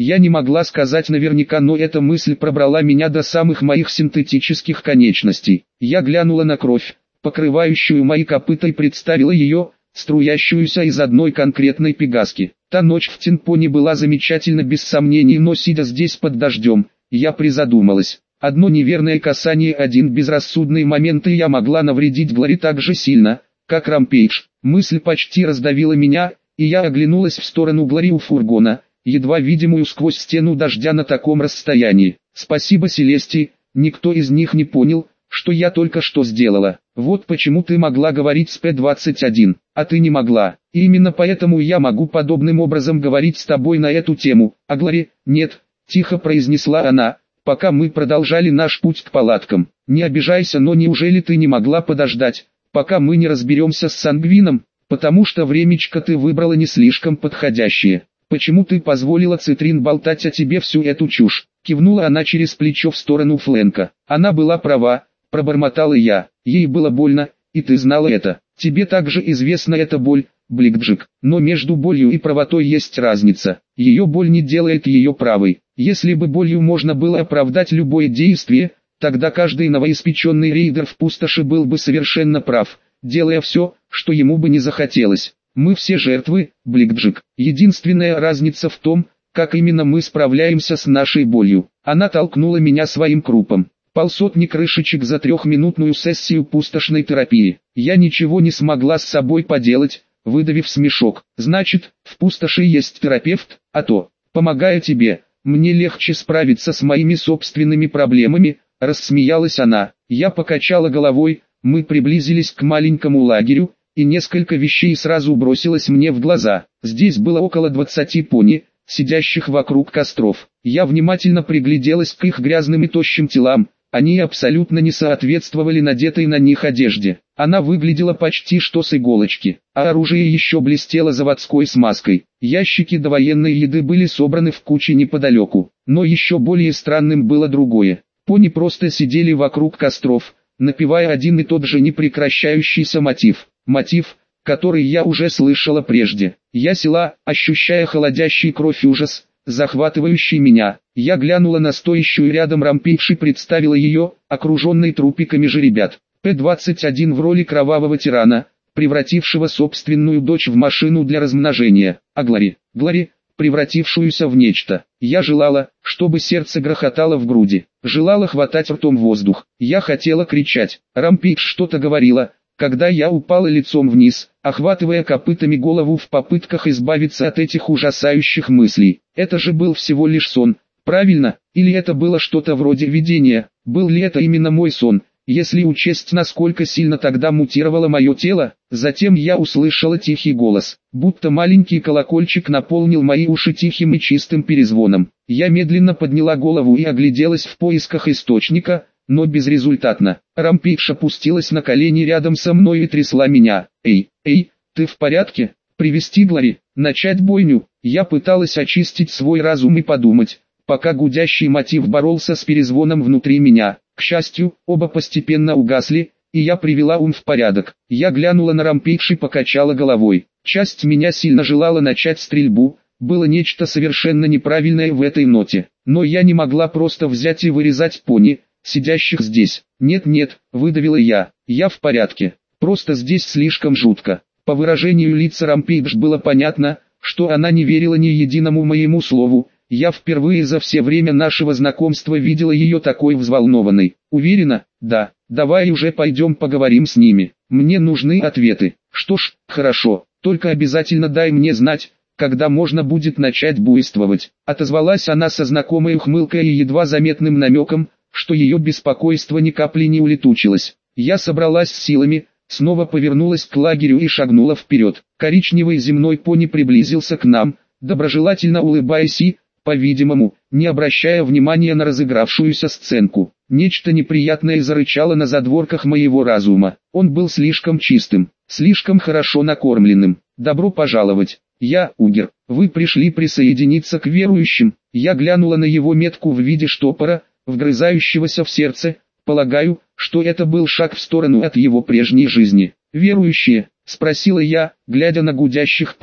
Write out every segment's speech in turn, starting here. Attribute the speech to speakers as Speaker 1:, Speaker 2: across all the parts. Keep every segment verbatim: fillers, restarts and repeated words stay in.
Speaker 1: Я не могла сказать наверняка, но эта мысль пробрала меня до самых моих синтетических конечностей. Я глянула на кровь, покрывающую мои копыта, и представила ее, струящуюся из одной конкретной пегаски. Та ночь в Тинпоне была замечательна без сомнений, но сидя здесь под дождем, я призадумалась. Одно неверное касание, один безрассудный момент, и я могла навредить Глори так же сильно, как Рампейдж. Мысль почти раздавила меня, и я оглянулась в сторону Глори у фургона, едва видимую сквозь стену дождя на таком расстоянии. Спасибо, Селестии, никто из них не понял, что я только что сделала. Вот почему ты могла говорить с Пэ двадцать один, а ты не могла. И именно поэтому я могу подобным образом говорить с тобой на эту тему. А Глори, нет, тихо произнесла она, пока мы продолжали наш путь к палаткам. Не обижайся, но неужели ты не могла подождать, пока мы не разберемся с Сангвином, потому что времечко ты выбрала не слишком подходящее. Почему ты позволила Цитрин болтать о тебе всю эту чушь? Кивнула она через плечо в сторону Флэнка. Она была права, пробормотала я. Ей было больно, и ты знала это. Тебе также известна эта боль, Бликджик. Но между болью и правотой есть разница. Ее боль не делает ее правой. Если бы болью можно было оправдать любое действие, тогда каждый новоиспеченный рейдер в пустоши был бы совершенно прав, делая все, что ему бы не захотелось. Мы все жертвы, Бликджик. Единственная разница в том, как именно мы справляемся с нашей болью. Она толкнула меня своим крупом. Полсотни крышечек за трехминутную сессию пустошной терапии. Я ничего не смогла с собой поделать, выдавив смешок. Значит, в пустоши есть терапевт, а то, помогая тебе, мне легче справиться с моими собственными проблемами, рассмеялась она. Я покачала головой, мы приблизились к маленькому лагерю, и несколько вещей сразу бросилось мне в глаза. Здесь было около двадцати пони, сидящих вокруг костров. Я внимательно пригляделась к их грязным и тощим телам. Они абсолютно не соответствовали надетой на них одежде. Она выглядела почти что с иголочки, а оружие еще блестело заводской смазкой. Ящики довоенной еды были собраны в куче неподалеку. Но еще более странным было другое. Пони просто сидели вокруг костров, напевая один и тот же непрекращающийся мотив. Мотив, который я уже слышала прежде. Я села, ощущая холодящий кровь ужас, захватывающий меня. Я глянула на стоящую рядом Рампейдж и представила ее, окруженной трупиками жеребят. Пэ двадцать один в роли кровавого тирана, превратившего собственную дочь в машину для размножения, а Глори, Глори, превратившуюся в нечто. Я желала, чтобы сердце грохотало в груди, желала хватать ртом воздух. Я хотела кричать. Рампейдж что-то говорила, когда я упала лицом вниз, охватывая копытами голову в попытках избавиться от этих ужасающих мыслей. Это же был всего лишь сон, правильно? Или это было что-то вроде видения? Был ли это именно мой сон, если учесть, насколько сильно тогда мутировало мое тело? Затем я услышала тихий голос, будто маленький колокольчик наполнил мои уши тихим и чистым перезвоном. Я медленно подняла голову и огляделась в поисках источника, но безрезультатно. Рампейдж опустилась на колени рядом со мной и трясла меня. «Эй, эй, ты в порядке? Привести Глори? Начать бойню?» Я пыталась очистить свой разум и подумать, пока гудящий мотив боролся с перезвоном внутри меня. К счастью, оба постепенно угасли, и я привела ум в порядок. Я глянула на Рампейдж и покачала головой. Часть меня сильно желала начать стрельбу, было нечто совершенно неправильное в этой ноте. Но я не могла просто взять и вырезать пони, сидящих здесь. «Нет-нет», — выдавила я, — «я в порядке, просто здесь слишком жутко». По выражению лица Рампейдж было понятно, что она не верила ни единому моему слову. Я впервые за все время нашего знакомства видела ее такой взволнованной. «Уверена? Да. Давай уже пойдем поговорим с ними. Мне нужны ответы». «Что ж, хорошо, только обязательно дай мне знать, когда можно будет начать буйствовать». Отозвалась она со знакомой ухмылкой и едва заметным намеком, что ее беспокойство ни капли не улетучилось. Я собралась с силами, снова повернулась к лагерю и шагнула вперед. Коричневый земной пони приблизился к нам, доброжелательно улыбаясь и, по-видимому, не обращая внимания на разыгравшуюся сценку. Нечто неприятное зарычало на задворках моего разума. Он был слишком чистым, слишком хорошо накормленным. «Добро пожаловать. Я, Угер. Вы пришли присоединиться к верующим». Я глянула на его метку в виде штопора, вгрызающегося в сердце. Полагаю, что это был шаг в сторону от его прежней жизни. «Верующие?» — спросила я, глядя на гудящих пони.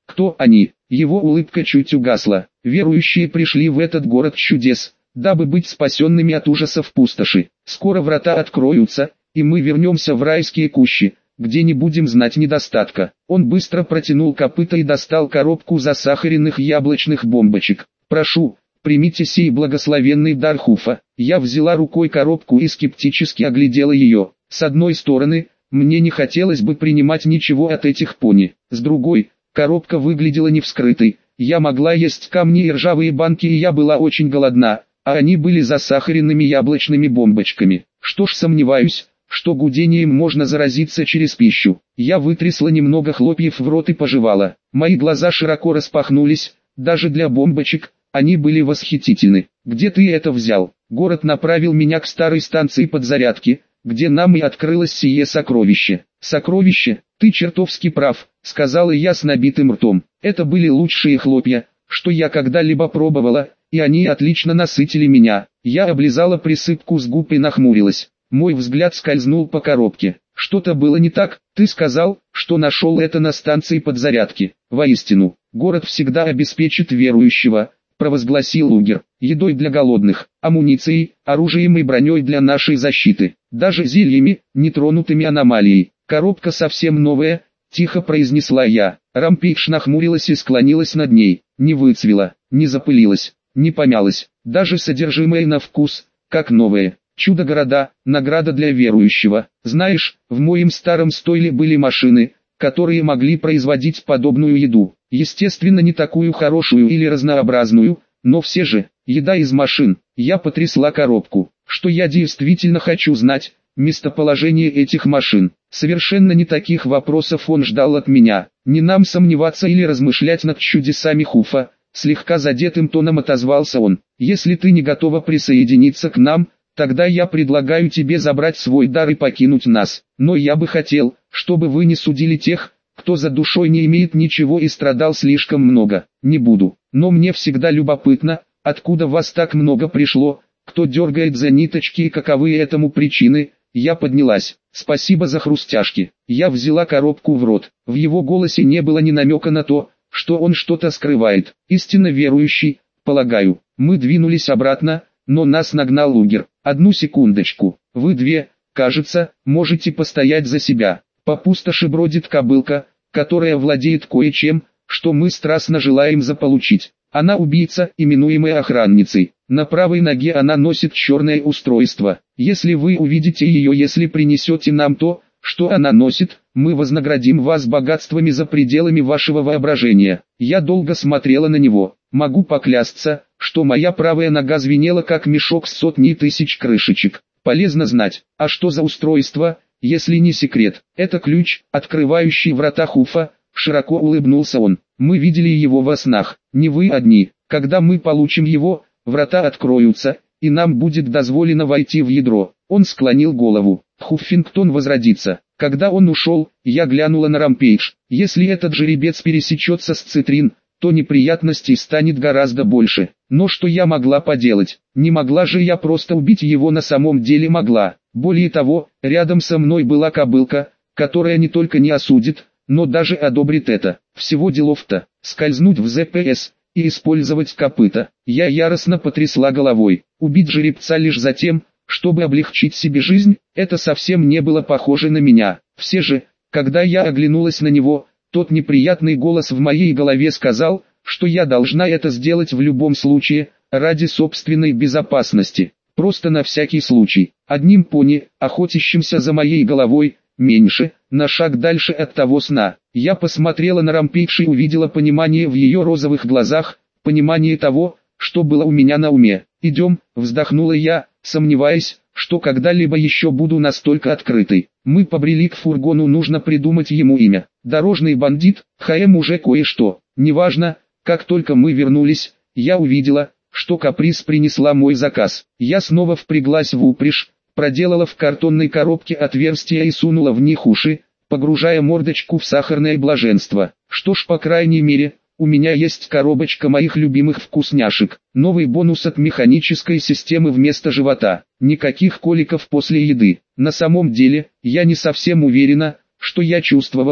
Speaker 1: Кто они? Его улыбка чуть угасла. Верующие пришли в этот город чудес, дабы быть спасенными от ужасов пустоши. Скоро врата откроются, и мы вернемся в райские кущи, где не будем знать недостатка. Он быстро протянул копыто и достал коробку засахаренных яблочных бомбочек. Прошу, примите сей благословенный дар Хуфа. Я взяла рукой коробку и скептически оглядела ее. С одной стороны, мне не хотелось бы принимать ничего от этих пони. С другой, коробка выглядела не вскрытой. Я могла есть камни и ржавые банки, и я была очень голодна, а они были засахаренными яблочными бомбочками. Что ж, сомневаюсь, что гудением можно заразиться через пищу. Я вытрясла немного хлопьев в рот и пожевала. Мои глаза широко распахнулись, даже для бомбочек, они были восхитительны. «Где ты это взял?» Город направил меня к старой станции подзарядки, где нам и открылось сие сокровище. «Сокровище? Ты чертовски прав», — сказала я с набитым ртом. Это были лучшие хлопья, что я когда-либо пробовала, и они отлично насытили меня. Я облизала присыпку с губ и нахмурилась. Мой взгляд скользнул по коробке. Что-то было не так. Ты сказал, что нашел это на станции подзарядки. Воистину, город всегда обеспечит верующего, провозгласил Лугер. Едой для голодных, амуницией, оружием и броней для нашей защиты. Даже зельями, нетронутыми аномалией. Коробка совсем новая, тихо произнесла я. Рампейдж нахмурилась и склонилась над ней. Не выцвела, не запылилась, не помялась. Даже содержимое на вкус, как новое. Чудо-города, награда для верующего. Знаешь, в моем старом стойле были машины, которые могли производить подобную еду. Естественно, не такую хорошую или разнообразную, но все же, еда из машин. Я потрясла коробку. Что я действительно хочу знать, местоположение этих машин. Совершенно не таких вопросов он ждал от меня. Не нам сомневаться или размышлять над чудесами Хуфа, слегка задетым тоном отозвался он. Если ты не готова присоединиться к нам, тогда я предлагаю тебе забрать свой дар и покинуть нас. Но я бы хотел, чтобы вы не судили тех, кто за душой не имеет ничего и страдал слишком много. Не буду. Но мне всегда любопытно, откуда вас так много пришло, кто дергает за ниточки и каковы этому причины. Я поднялась. Спасибо за хрустяшки. Я взяла коробку в рот. В его голосе не было ни намека на то, что он что-то скрывает. Истинно верующий, полагаю. Мы двинулись обратно, но нас нагнал Лугер. Одну секундочку. Вы две, кажется, можете постоять за себя. По пустоши бродит кобылка, которая владеет кое-чем, что мы страстно желаем заполучить. Она убийца, именуемая охранницей. На правой ноге она носит черное устройство. Если вы увидите ее, если принесете нам то, что она носит, мы вознаградим вас богатствами за пределами вашего воображения. Я долго смотрела на него. Могу поклясться, что моя правая нога звенела как мешок с сотней тысяч крышечек. Полезно знать, а что за устройство, если не секрет? Это ключ, открывающий врата Хуфа. Широко улыбнулся он. Мы видели его во снах. Не вы одни. Когда мы получим его, врата откроются, и нам будет дозволено войти в ядро. Он склонил голову. Хуффингтон возродится. Когда он ушел, я глянула на Рампейдж. Если этот жеребец пересечется с Цитрин, то неприятностей станет гораздо больше. Но что я могла поделать? Не могла же я просто убить его, на самом деле могла. Более того, рядом со мной была кобылка, которая не только не осудит, но даже одобрит это. Всего делов-то, скользнуть в ЗПС и использовать копыта. Я яростно потрясла головой. Убить жеребца лишь за тем, чтобы облегчить себе жизнь, это совсем не было похоже на меня. Все же, когда я оглянулась на него, тот неприятный голос в моей голове сказал, что я должна это сделать в любом случае, ради собственной безопасности. Просто на всякий случай. Одним пони, охотящимся за моей головой, меньше, на шаг дальше от того сна. Я посмотрела на Рампейдж и увидела понимание в ее розовых глазах, понимание того, что было у меня на уме. «Идем», вздохнула я, сомневаясь, что когда-либо еще буду настолько открытой. Мы побрели к фургону, нужно придумать ему имя. Дорожный бандит, ХМ уже кое-что. Неважно, как только мы вернулись, я увидела, что Каприз принесла мой заказ. Я снова впряглась в упряжь, проделала в картонной коробке отверстия и сунула в них уши, погружая мордочку в сахарное блаженство. Что ж, по крайней мере, у меня есть коробочка моих любимых вкусняшек. Новый бонус от механической системы вместо живота. Никаких коликов после еды. На самом деле, я не совсем уверена, что я чувствовала,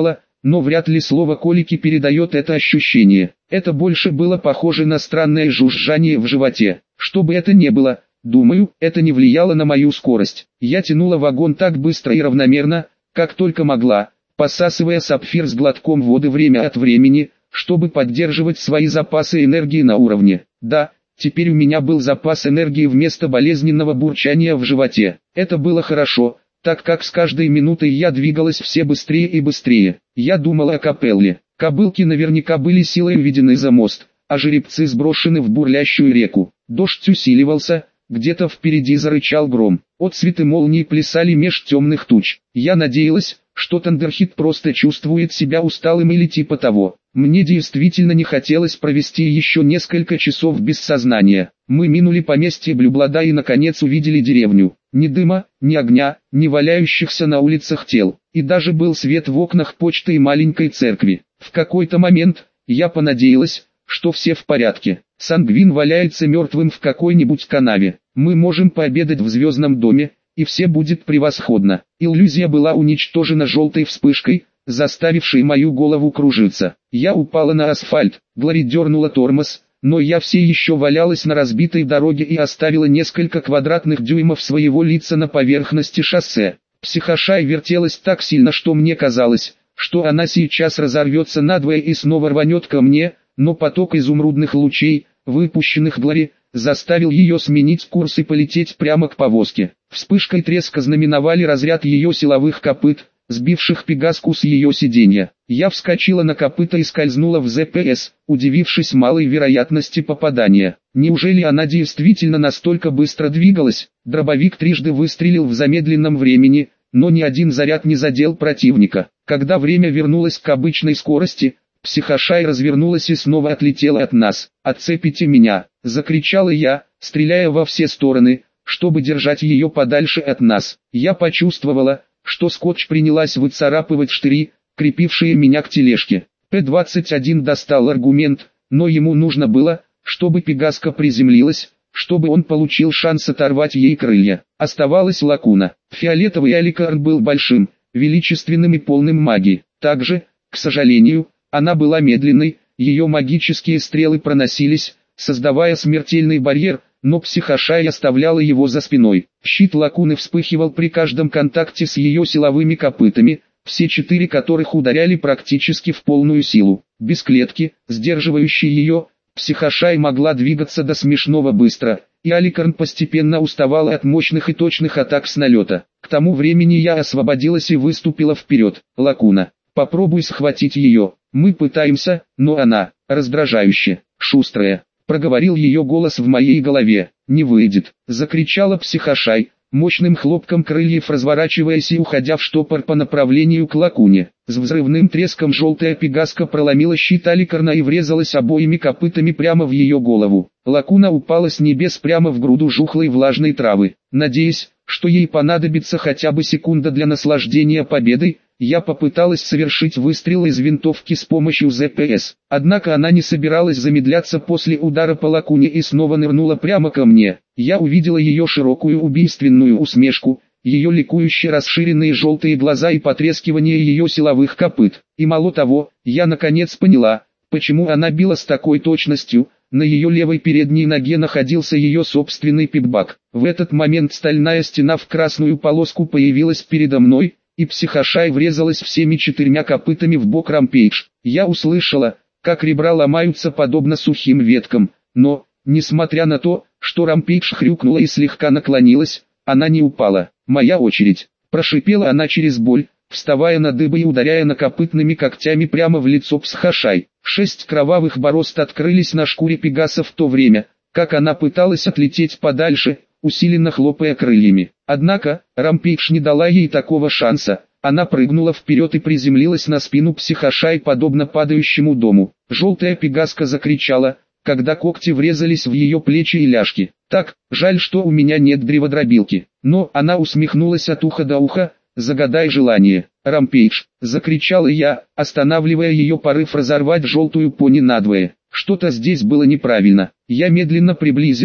Speaker 1: но вряд ли слово «колики» передает это ощущение. Это больше было похоже на странное жужжание в животе. Что бы это ни было, думаю, это не влияло на мою скорость. Я тянула вагон так быстро и равномерно, как только могла, посасывая сапфир с глотком воды время от времени, чтобы поддерживать свои запасы энергии на уровне. Да, теперь у меня был запас энергии вместо болезненного бурчания в животе. Это было хорошо, так как с каждой минутой я двигалась все быстрее и быстрее. Я думала о капелле. Кобылки наверняка были силой уведены за мост, а жеребцы сброшены в бурлящую реку. Дождь усиливался, где-то впереди зарычал гром. Отсветы молний плясали меж темных туч. Я надеялась, что Тандерхит просто чувствует себя усталым или типа того. Мне действительно не хотелось провести еще несколько часов без сознания. Мы минули поместье Блюблада и наконец увидели деревню. Ни дыма, ни огня, ни валяющихся на улицах тел. И даже был свет в окнах почты и маленькой церкви. В какой-то момент, я понадеялась, что все в порядке. Сангвин валяется мертвым в какой-нибудь канаве. Мы можем пообедать в звездном доме, и все будет превосходно. Иллюзия была уничтожена желтой вспышкой, заставившей мою голову кружиться. Я упала на асфальт, Глори дернула тормоз, но я все еще валялась на разбитой дороге и оставила несколько квадратных дюймов своего лица на поверхности шоссе. Психошай вертелась так сильно, что мне казалось, что она сейчас разорвется надвое и снова рванет ко мне, но поток изумрудных лучей, выпущенных Глори, заставил ее сменить курс и полететь прямо к повозке. Вспышкой треска знаменовали разряд ее силовых копыт, сбивших Пегаску с ее сиденья. Я вскочила на копыта и скользнула в зэ пэ эс, удивившись малой вероятности попадания. Неужели она действительно настолько быстро двигалась? Дробовик трижды выстрелил в замедленном времени, но ни один заряд не задел противника. Когда время вернулось к обычной скорости, Психошай развернулась и снова отлетела от нас. «Отцепите меня!» — закричала я, стреляя во все стороны, чтобы держать ее подальше от нас. Я почувствовала, что скотч принялась выцарапывать штыри, крепившие меня к тележке. Пэ двадцать один достал аргумент, но ему нужно было, чтобы Пегаска приземлилась, чтобы он получил шанс оторвать ей крылья. Оставалась Лакуна. Фиолетовый Аликарн был большим, величественным и полным магии. Также, к сожалению, она была медленной, ее магические стрелы проносились, создавая смертельный барьер, но Психошай оставляла его за спиной. Щит Лакуны вспыхивал при каждом контакте с ее силовыми копытами, все четыре которых ударяли практически в полную силу. Без клетки, сдерживающей ее, Психошай могла двигаться до смешного быстро, и Аликарн постепенно уставала от мощных и точных атак с налета. К тому времени я освободилась и выступила вперед. «Лакуна, попробуй схватить ее. Мы пытаемся, но она, раздражающе, шустрая», — проговорил ее голос в моей голове. «Не выйдет», — закричала Психошай, мощным хлопком крыльев разворачиваясь и уходя в штопор по направлению к Лакуне. С взрывным треском желтая Пегаска проломила щит Аликарна и врезалась обоими копытами прямо в ее голову. Лакуна упала с небес прямо в груду жухлой влажной травы. Надеясь, что ей понадобится хотя бы секунда для наслаждения победой, я попыталась совершить выстрел из винтовки с помощью зэ пэ эс. Однако она не собиралась замедляться после удара по Лакуне и снова нырнула прямо ко мне. Я увидела ее широкую убийственную усмешку, ее ликующие расширенные желтые глаза и потрескивание ее силовых копыт. И мало того, я наконец поняла, почему она била с такой точностью. На ее левой передней ноге находился ее собственный пикбак. В этот момент стальная стена в красную полоску появилась передо мной, и Психошай врезалась всеми четырьмя копытами в бок Рампейдж. Я услышала, как ребра ломаются подобно сухим веткам, но, несмотря на то, что Рампейдж хрюкнула и слегка наклонилась, она не упала. «Моя очередь», — прошипела она через боль, вставая на дыбы и ударяя накопытными когтями прямо в лицо Психошай. Шесть кровавых борозд открылись на шкуре Пегаса в то время, как она пыталась отлететь подальше, усиленно хлопая крыльями. Однако, Рампейдж не дала ей такого шанса. Она прыгнула вперед и приземлилась на спину Психошай подобно падающему дому. Желтая Пегаска закричала, когда когти врезались в ее плечи и ляжки. «Так, жаль, что у меня нет древодробилки». Но она усмехнулась от уха до уха. «Загадай желание, Рампейдж», — закричала я, останавливая ее порыв разорвать желтую пони надвое. Что-то здесь было неправильно. Я медленно приблизилась,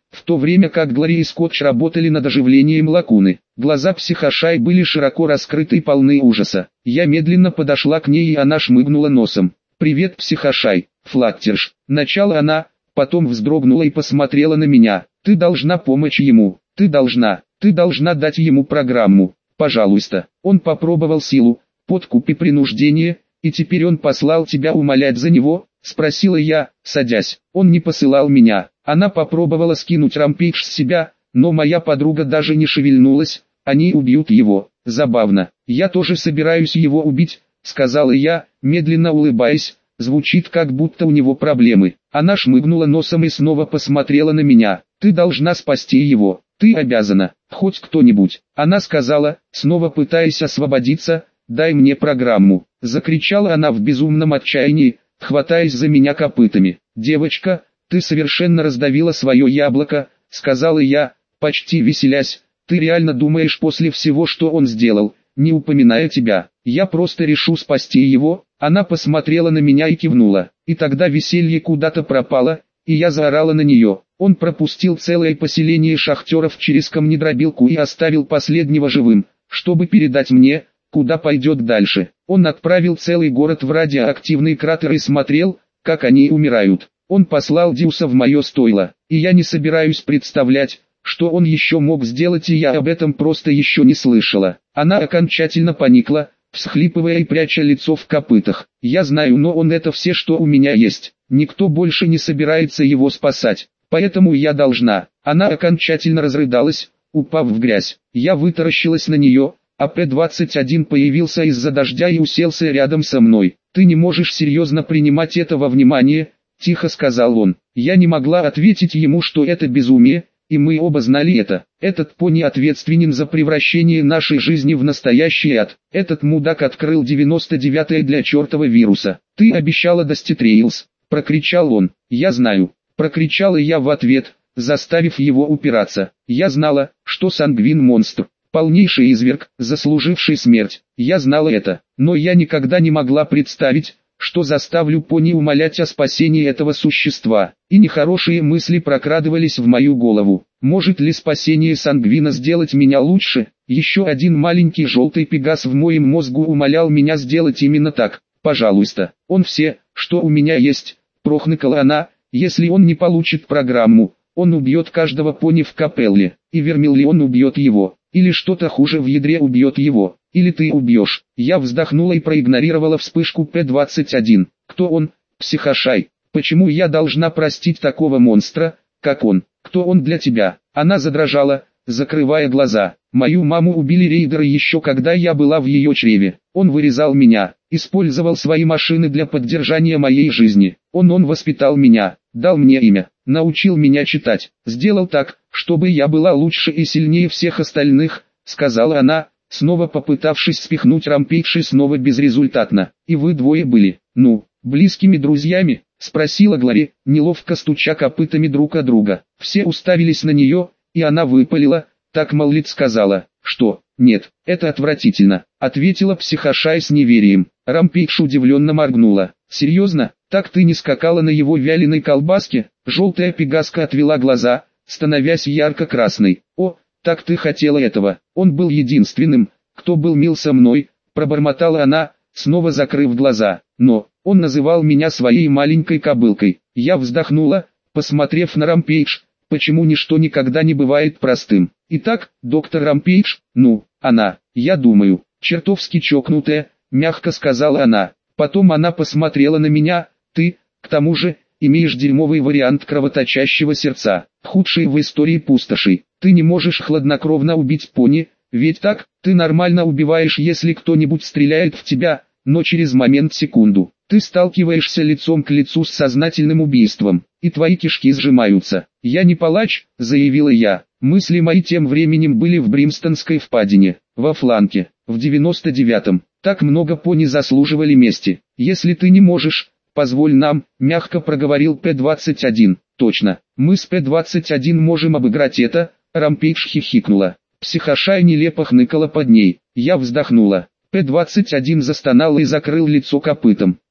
Speaker 1: в то время как Глори и Скотч работали над оживлением лакуны. Глаза Психошай были широко раскрыты и полны ужаса. Я медленно подошла к ней, и она шмыгнула носом. «Привет, Психошай, Флаттерш», — начала она, потом вздрогнула и посмотрела на меня. «Ты должна помочь ему, ты должна, ты должна дать ему программу, пожалуйста». Он попробовал силу, подкуп и принуждение, и теперь он послал тебя умолять за него? Спросила я, садясь. Он не посылал меня. Она попробовала скинуть Рампейдж с себя, но моя подруга даже не шевельнулась. Они убьют его. Забавно. Я тоже собираюсь его убить, сказала я, медленно улыбаясь. Звучит, как будто у него проблемы. Она шмыгнула носом и снова посмотрела на меня. Ты должна спасти его. Ты обязана. Хоть кто-нибудь. Она сказала, снова пытаясь освободиться. Дай мне программу. Закричала она в безумном отчаянии, хватаясь за меня копытами. «Девочка, ты совершенно раздавила свое яблоко», — сказала я, почти веселясь. «Ты реально думаешь после всего, что он сделал, не упоминая тебя? Я просто решу спасти его?» Она посмотрела на меня и кивнула. И тогда веселье куда-то пропало, и я заорала на нее. Он пропустил целое поселение шахтеров через камнедробилку и оставил последнего живым, чтобы передать мне, куда пойдет дальше. Он отправил целый город в радиоактивный кратер и смотрел, как они умирают. Он послал Дьюса в мое стойло, и я не собираюсь представлять, что он еще мог сделать, и я об этом просто еще не слышала. Она окончательно поникла, всхлипывая и пряча лицо в копытах. Я знаю, но он это все, что у меня есть. Никто больше не собирается его спасать, поэтому я должна. Она окончательно разрыдалась, упав в грязь. Я вытаращилась на нее, а П двадцать один появился из-за дождя и уселся рядом со мной. «Ты не можешь серьезно принимать это во внимание», — тихо сказал он. Я не могла ответить ему, что это безумие, и мы оба знали это. Этот пони ответственен за превращение нашей жизни в настоящий ад. Этот мудак открыл девяносто девятое для чертова вируса. «Ты обещала Дасти Трейлс», — прокричал он. «Я знаю», — прокричала я в ответ, заставив его упираться. Я знала, что Сангвин монстр. Полнейший изверг, заслуживший смерть. Я знала это, но я никогда не могла представить, что заставлю пони умолять о спасении этого существа. И нехорошие мысли прокрадывались в мою голову. Может ли спасение Сангвина сделать меня лучше? Еще один маленький желтый пегас в моем мозгу умолял меня сделать именно так. Пожалуйста, он все, что у меня есть, прохныкала она. Если он не получит программу, он убьет каждого пони в капелле. И Вермиллион убьет его. Или что-то хуже, в ядре убьет его. Или ты убьешь. Я вздохнула и проигнорировала вспышку П двадцать один. Кто он? Психошай. Почему я должна простить такого монстра, как он? Кто он для тебя? Она задрожала, закрывая глаза. Мою маму убили рейдеры еще когда я была в ее чреве. Он вырезал меня, использовал свои машины для поддержания моей жизни. Он он воспитал меня, дал мне имя, научил меня читать, сделал так, чтобы я была лучше и сильнее всех остальных, сказала она, снова попытавшись спихнуть Рампейдж, и снова безрезультатно. И вы двое были, ну, близкими друзьями? Спросила Глори, неловко стуча копытами друг от друга. Все уставились на нее, и она выпалила, так Маллит сказала, что, нет, это отвратительно, ответила Психошай с неверием. Рампейдж удивленно моргнула. Серьезно, так ты не скакала на его вяленой колбаске? Желтая пегаска отвела глаза, становясь ярко-красной. О, так ты хотела этого. Он был единственным, кто был мил со мной, пробормотала она, снова закрыв глаза. Но, он называл меня своей маленькой кобылкой. Я вздохнула, посмотрев на Рампейдж. Почему ничто никогда не бывает простым? Итак, доктор Рампейдж, ну, она, я думаю, чертовски чокнутая, мягко сказала она. Потом она посмотрела на меня. Ты, к тому же, имеешь дерьмовый вариант кровоточащего сердца, худший в истории пустошей. Ты не можешь хладнокровно убить пони, ведь так? Ты нормально убиваешь, если кто-нибудь стреляет в тебя, но через момент секунду ты сталкиваешься лицом к лицу с сознательным убийством, и твои кишки сжимаются. Я не палач, заявила я. Мысли мои тем временем были в Бримстонской впадине, во фланке, в девяносто девятом. Так много пони заслуживали мести. Если ты не можешь, позволь нам, мягко проговорил П двадцать один. Точно, мы с П двадцать один можем обыграть это. Рампейдж хихикнула. Психошай нелепо хныкала под ней. Я вздохнула. П двадцать один застонал и закрыл лицо копытом.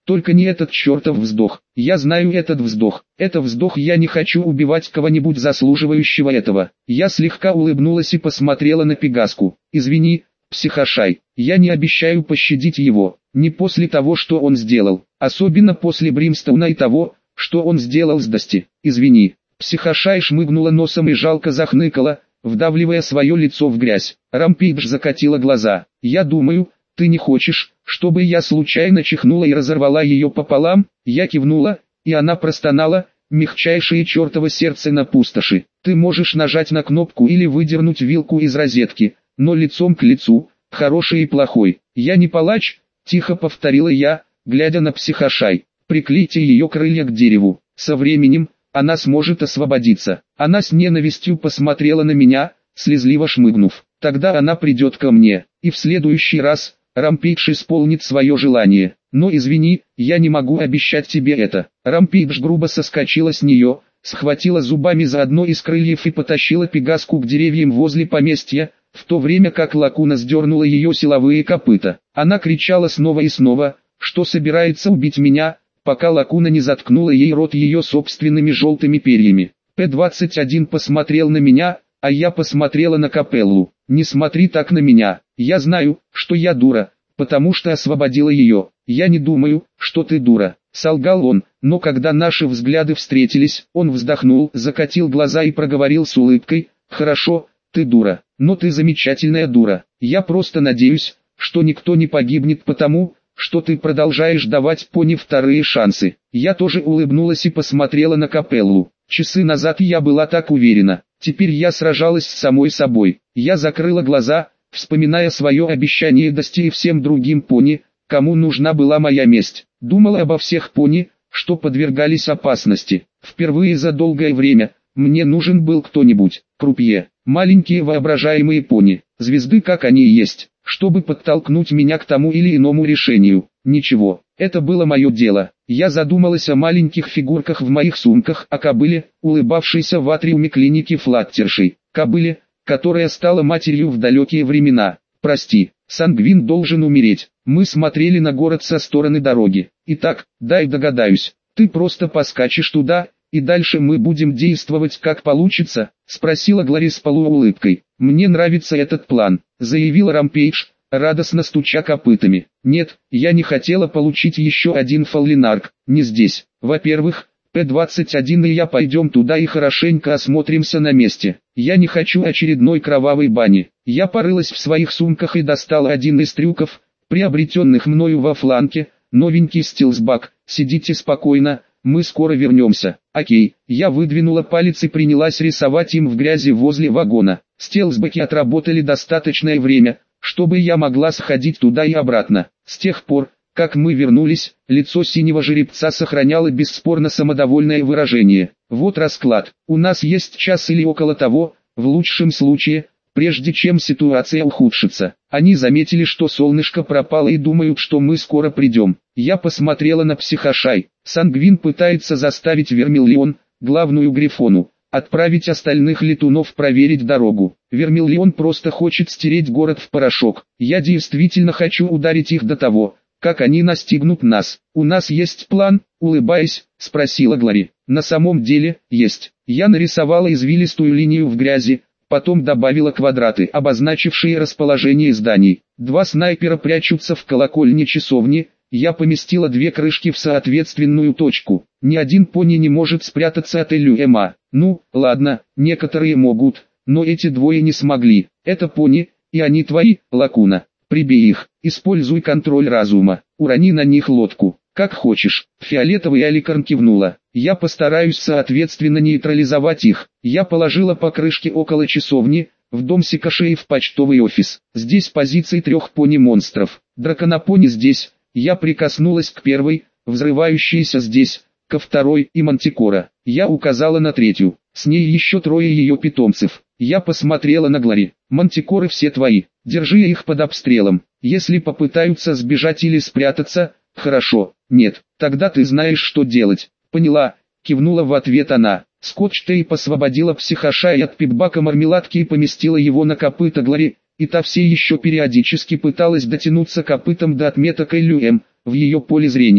Speaker 1: Только не этот чертов вздох. Я знаю этот вздох. Это вздох «я не хочу убивать кого-нибудь заслуживающего этого». Я слегка улыбнулась и посмотрела на Пегаску. «Извини, психошай, я не обещаю пощадить его. Не после того, что он сделал. Особенно после Бримстоуна и того, что он сделал с Дасти. Извини». Психошай шмыгнула носом и жалко захныкала, вдавливая свое лицо в грязь. Рампейдж закатила глаза. «Я думаю, ты не хочешь, чтобы я случайно чихнула и разорвала ее пополам?» Я кивнула, и она простонала: «Мягчайшее чертово сердце на пустоши. Ты можешь нажать на кнопку или выдернуть вилку из розетки, но лицом к лицу, хороший и плохой». «Я не палач», — тихо повторила я, глядя на психошай. «Приклейте ее крылья к дереву. Со временем она сможет освободиться». Она с ненавистью посмотрела на меня, слезливо шмыгнув. «Тогда она придет ко мне, и в следующий раз Рампейдж исполнит свое желание. Но извини, я не могу обещать тебе это». Рампейдж грубо соскочила с нее, схватила зубами за одно из крыльев и потащила Пегаску к деревьям возле поместья, в то время как Лакуна сдернула ее силовые копыта. Она кричала снова и снова, что собирается убить меня, пока Лакуна не заткнула ей рот ее собственными желтыми перьями. П двадцать один посмотрел на меня, а я посмотрела на Капеллу. «Не смотри так на меня, я знаю, что я дура, потому что освободила ее. Я не думаю, что ты дура», — солгал он, но когда наши взгляды встретились, он вздохнул, закатил глаза и проговорил с улыбкой: «Хорошо, ты дура, но ты замечательная дура. Я просто надеюсь, что никто не погибнет потому, что ты продолжаешь давать пони вторые шансы». Я тоже улыбнулась и посмотрела на Капеллу. Часы назад я была так уверена, теперь я сражалась с самой собой. Я закрыла глаза, вспоминая свое обещание Дасти и всем другим пони, кому нужна была моя месть. Думала обо всех пони, что подвергались опасности. Впервые за долгое время мне нужен был кто-нибудь, крупье, маленькие воображаемые пони, звезды как они и есть, чтобы подтолкнуть меня к тому или иному решению. Ничего, это было мое дело. Я задумалась о маленьких фигурках в моих сумках, о кобыле, улыбавшейся в атриуме клиники Флаттершей, кобыле, которая стала матерью в далекие времена. «Прости, Сангвин должен умереть». Мы смотрели на город со стороны дороги. «Итак, дай догадаюсь, ты просто поскачешь туда, и дальше мы будем действовать как получится?» — спросила Глори с полуулыбкой. «Мне нравится этот план», — заявил Рампейдж, радостно стуча копытами. «Нет, я не хотела получить еще один фаллинарк, не здесь. Во-первых, П двадцать один и я пойдем туда и хорошенько осмотримся на месте. Я не хочу очередной кровавой бани». Я порылась в своих сумках и достала один из трюков, приобретенных мною во фланке, новенький стилсбак. «Сидите спокойно, мы скоро вернемся». «Окей». Я выдвинула палец и принялась рисовать им в грязи возле вагона. Стелсбаки отработали достаточное время, чтобы я могла сходить туда и обратно. С тех пор, как мы вернулись, лицо синего жеребца сохраняло бесспорно самодовольное выражение. «Вот расклад. У нас есть час или около того, в лучшем случае, прежде чем ситуация ухудшится». Они заметили, что солнышко пропало и думают, что мы скоро придем. Я посмотрела на психошай. Сангвин пытается заставить Вермиллион, главную Грифону, отправить остальных летунов проверить дорогу. Вермиллион просто хочет стереть город в порошок. Я действительно хочу ударить их до того, как они настигнут нас. «У нас есть план?» — улыбаясь, спросила Глори. «На самом деле, есть». Я нарисовала извилистую линию в грязи, потом добавила квадраты, обозначившие расположение зданий. Два снайпера прячутся в колокольне часовни. Я поместила две крышки в соответственную точку. Ни один пони не может спрятаться от Элюэма. Ну, ладно, некоторые могут, но эти двое не смогли. Это пони, и они твои, Лакуна. Прибей их, используй контроль разума, урони на них лодку. Как хочешь. Фиолетовый Аликорн кивнула. Я постараюсь соответственно нейтрализовать их. Я положила покрышки около часовни, в дом Сикоши и в почтовый офис. Здесь позиции трех пони-монстров. Драконопони здесь. Я прикоснулась к первой, взрывающейся здесь, ко второй и Мантикора. Я указала на третью. С ней еще трое ее питомцев. Я посмотрела на Глори. «Мантикоры все твои. Держи их под обстрелом. Если попытаются сбежать или спрятаться, хорошо. Нет, тогда ты знаешь, что делать». «Поняла», — кивнула в ответ она. Скотч-тейп освободила психошай от пипбака мармеладки и поместила его на копыта Глори, и та все еще периодически пыталась дотянуться копытом до отметок Элюэм, в ее поле зрения.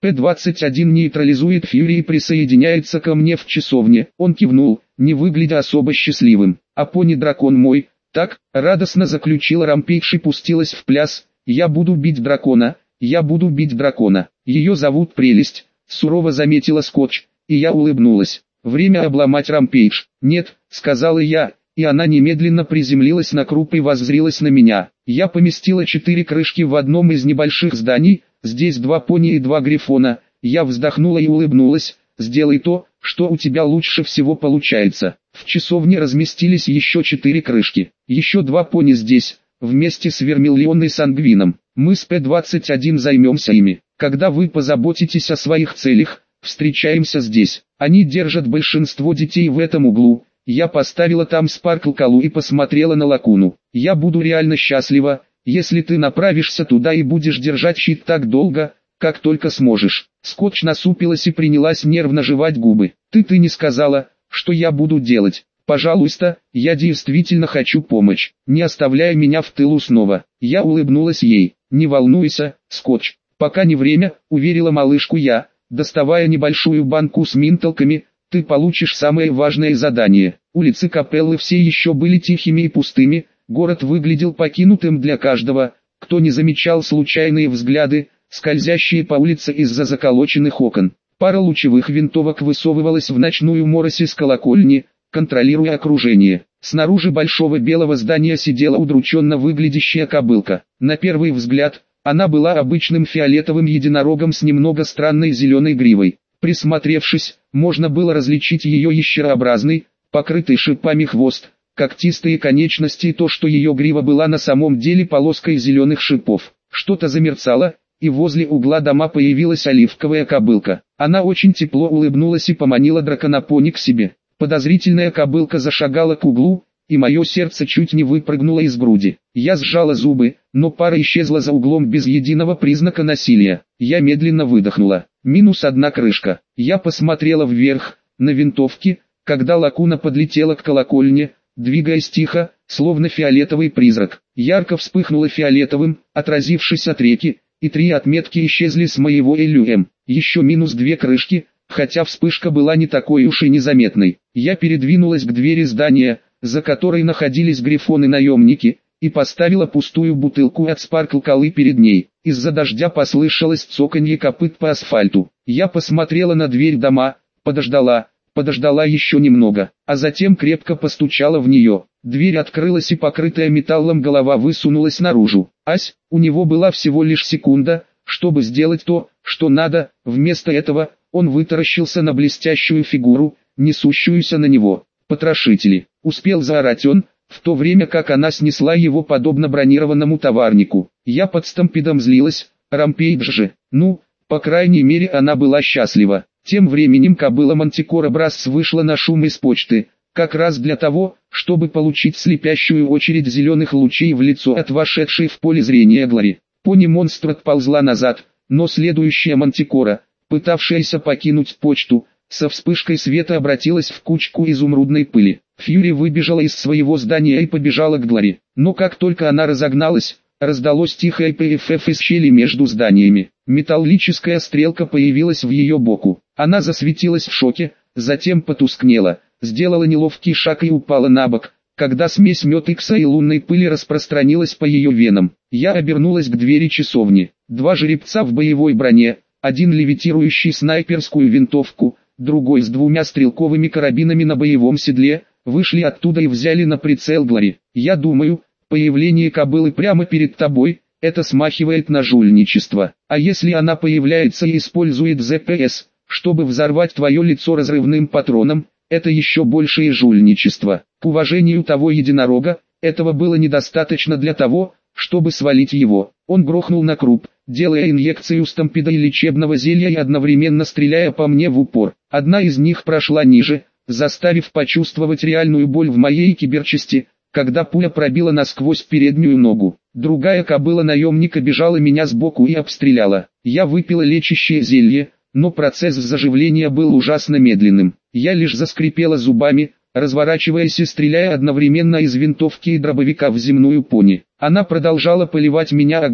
Speaker 1: П двадцать один нейтрализует Фьюри и присоединяется ко мне в часовне. Он кивнул, не выглядя особо счастливым. А пони-дракон мой, так, радостно заключила Рампейдж и пустилась в пляс. Я буду бить дракона, я буду бить дракона. Ее зовут Прелесть, сурово заметила Скотч, и я улыбнулась. Время обломать Рампейдж. Нет, сказала я, и она немедленно приземлилась на круп и воззрилась на меня. Я поместила четыре крышки в одном из небольших зданий, здесь два пони и два грифона. Я вздохнула и улыбнулась. Сделай то, что у тебя лучше всего получается. В часовне разместились еще четыре крышки. Еще два пони здесь, вместе с Вермиллион и Сангвином. Мы с П двадцать один займемся ими. Когда вы позаботитесь о своих целях, встречаемся здесь. Они держат большинство детей в этом углу. Я поставила там Спаркл-Колу и посмотрела на Лакуну. Я буду реально счастлива, если ты направишься туда и будешь держать щит так долго, как только сможешь. Скотч насупилась и принялась нервно жевать губы. Ты-ты не сказала, что я буду делать. Пожалуйста, я действительно хочу помочь. Не оставляй меня в тылу снова. Я улыбнулась ей. Не волнуйся, Скотч. Пока не время, уверила малышку я, доставая небольшую банку с минталками. Ты получишь самое важное задание. Улицы Капеллы все еще были тихими и пустыми. Город выглядел покинутым для каждого, кто не замечал случайные взгляды, скользящие по улице из-за заколоченных окон. Пара лучевых винтовок высовывалась в ночную морось с колокольни, контролируя окружение. Снаружи большого белого здания сидела удрученно выглядящая кобылка. На первый взгляд, она была обычным фиолетовым единорогом с немного странной зеленой гривой. Присмотревшись, можно было различить ее ящерообразный, покрытый шипами хвост, когтистые конечности и то, что ее грива была на самом деле полоской зеленых шипов. Что-то замерцало, и возле угла дома появилась оливковая кобылка. Она очень тепло улыбнулась и поманила драконопони к себе. Подозрительная кобылка зашагала к углу, и мое сердце чуть не выпрыгнуло из груди. Я сжала зубы, но пара исчезла за углом без единого признака насилия. Я медленно выдохнула. Минус одна крышка. Я посмотрела вверх, на винтовки, когда Лакуна подлетела к колокольне, двигаясь тихо, словно фиолетовый призрак. Ярко вспыхнула фиолетовым, отразившись от реки, и три отметки исчезли с моего иллюэм. Еще минус две крышки, хотя вспышка была не такой уж и незаметной. Я передвинулась к двери здания, за которой находились грифоны-наемники, и поставила пустую бутылку от Спаркл-Колы перед ней. Из-за дождя послышалось цоканье копыт по асфальту. Я посмотрела на дверь дома, подождала, подождала еще немного, а затем крепко постучала в нее. Дверь открылась и покрытая металлом голова высунулась наружу. Ась, у него была всего лишь секунда, чтобы сделать то, что надо. Вместо этого, он вытаращился на блестящую фигуру, несущуюся на него. «Потрошители!» — успел заорать он, в то время как она снесла его подобно бронированному товарнику. Я под стампидом злилась, Рампейдж же, ну, по крайней мере она была счастлива. Тем временем кобыла Мантикора Брасс вышла на шум из почты, как раз для того, чтобы получить слепящую очередь зеленых лучей в лицо от вошедшей в поле зрения Глори. Пони-монстр отползла назад, но следующая Мантикора, пытавшаяся покинуть почту, со вспышкой света обратилась в кучку изумрудной пыли. Фьюри выбежала из своего здания и побежала к Глори. Но как только она разогналась, раздалось тихое пф из щели между зданиями. Металлическая стрелка появилась в ее боку. Она засветилась в шоке, затем потускнела, сделала неловкий шаг и упала на бок, когда смесь Метикса и лунной пыли распространилась по ее венам. Я обернулась к двери часовни. Два жеребца в боевой броне, один левитирующий снайперскую винтовку, другой с двумя стрелковыми карабинами на боевом седле, вышли оттуда и взяли на прицел Глори. Я думаю, появление кобылы прямо перед тобой, это смахивает на жульничество. А если она появляется и использует зэ пэ эс, чтобы взорвать твое лицо разрывным патроном, это еще большее жульничество. К уважению того единорога, этого было недостаточно для того, чтобы свалить его. Он грохнул на круп, делая инъекцию стампида и лечебного зелья и одновременно стреляя по мне в упор. Одна из них прошла ниже, заставив почувствовать реальную боль в моей киберчасти, когда пуля пробила насквозь переднюю ногу. Другая кобыла наемника бежала меня сбоку и обстреляла. Я выпила лечащее зелье, но процесс заживления был ужасно медленным. Я лишь заскрипела зубами, разворачиваясь и стреляя одновременно из винтовки и дробовика в земную пони. Она продолжала поливать меня огнем,